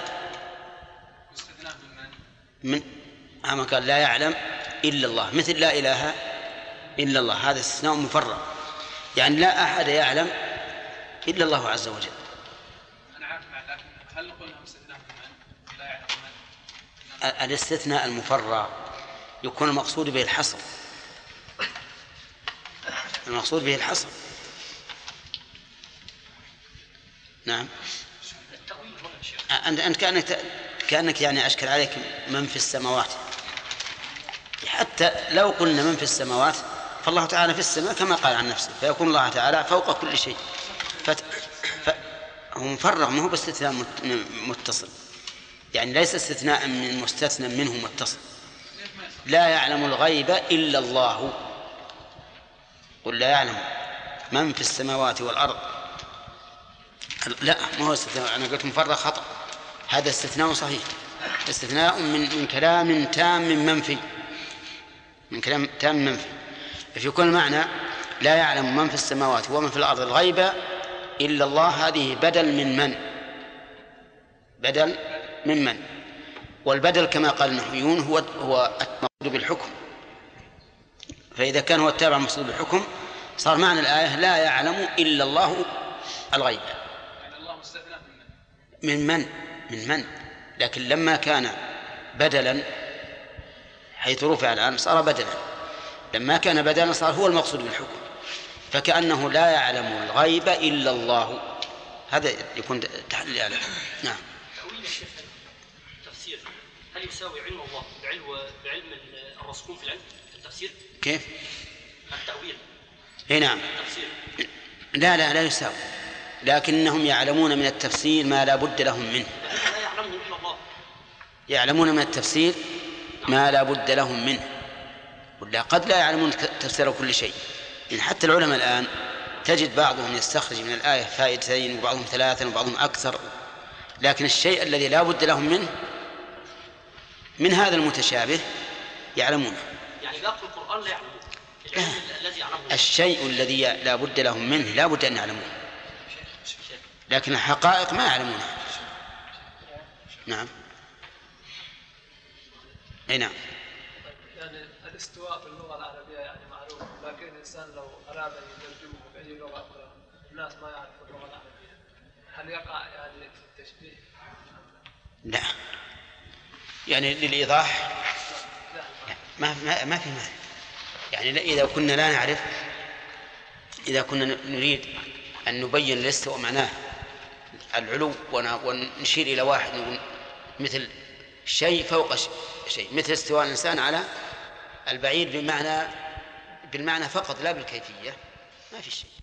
من ما قال لا يعلم إلا الله، مثل لا إله إلا الله، هذا استثناء مفرغ، يعني لا أحد يعلم إلا الله عز وجل. أنا عارف، لكن هل قلنا استثناء من لا يعلم من؟ الاستثناء المفرغ يكون المقصود به الحصر، المقصود به الحصر. نعم. أنت كأنك يعني أشكل عليك من في السماوات، حتى لو قلنا من في السماوات فالله تعالى في السماء كما قال عن نفسه، فيكون الله تعالى فوق كل شيء، هو مفرغ، ما هو باستثناء متصل، يعني ليس استثناء من مستثنى منه متصل. لا يعلم الغيب إلا الله، قل لا يعلم من في السماوات والأرض، لا ما هو استثناء، أنا قلت مفرغ خطأ، هذا استثناء صحيح، استثناء من كلام تام منفي، من كلام تام منفي، فيكون المعنى لا يعلم من في السماوات ومن في الأرض الغيب إلا الله، هذه بدل من من، والبدل كما قال النحويون هو المقصود بالحكم، فإذا كان هو التابع المقصود بالحكم صار معنى الآية لا يعلم إلا الله الغيب. يعني الله مستثنى من من، لكن لما كان بدلا حيث رفع الآن صار بدلا، لما كان بدانا صار هو المقصود بالحكم، فكأنه لا يعلم الغيب إلا الله، هذا يكون تحليل عليه. نعم. تأويل الشيخ التفسير هل يساوي علم الله بعلم الراسخون في العلم التفسير؟ كيف؟ التأويل. اي نعم. التفسير. لا يساوي، لكنهم يعلمون من التفسير ما لا بد لهم منه. لا يعلمه إلا الله. يعلمون من التفسير ما لا بد لهم منه، ولا قد لا يعلمون تفسير كل شيء. يعني حتى العلماء الآن تجد بعضهم يستخرج من الآية فائدتين وبعضهم 3 وبعضهم أكثر، لكن الشيء الذي لا بد لهم منه من هذا المتشابه يعلمونه. يعني باقي القرآن لا يعلمون العلم الذي يعلمه. الشيء الذي لا بد لهم منه لا بد أن يعلموه، لكن الحقائق ما يعلمونها. نعم. أي نعم. يعني الاستواء في اللغة العربية يعني معروف، لكن الإنسان لو أراد أن يترجمه بأي لغة أخرى الناس ما يعرفون اللغة العربية، هل يقع يعني في التشبيه؟ لا، يعني للإيضاح ما في مانع. يعني إذا كنا لا نعرف، إذا كنا نريد أن نبين الاستواء معناه العلو ونشير إلى واحد نقول مثل شيء فوق شيء، مثل استواء الإنسان على البعير بالمعنى فقط لا بالكيفية، ما في شيء.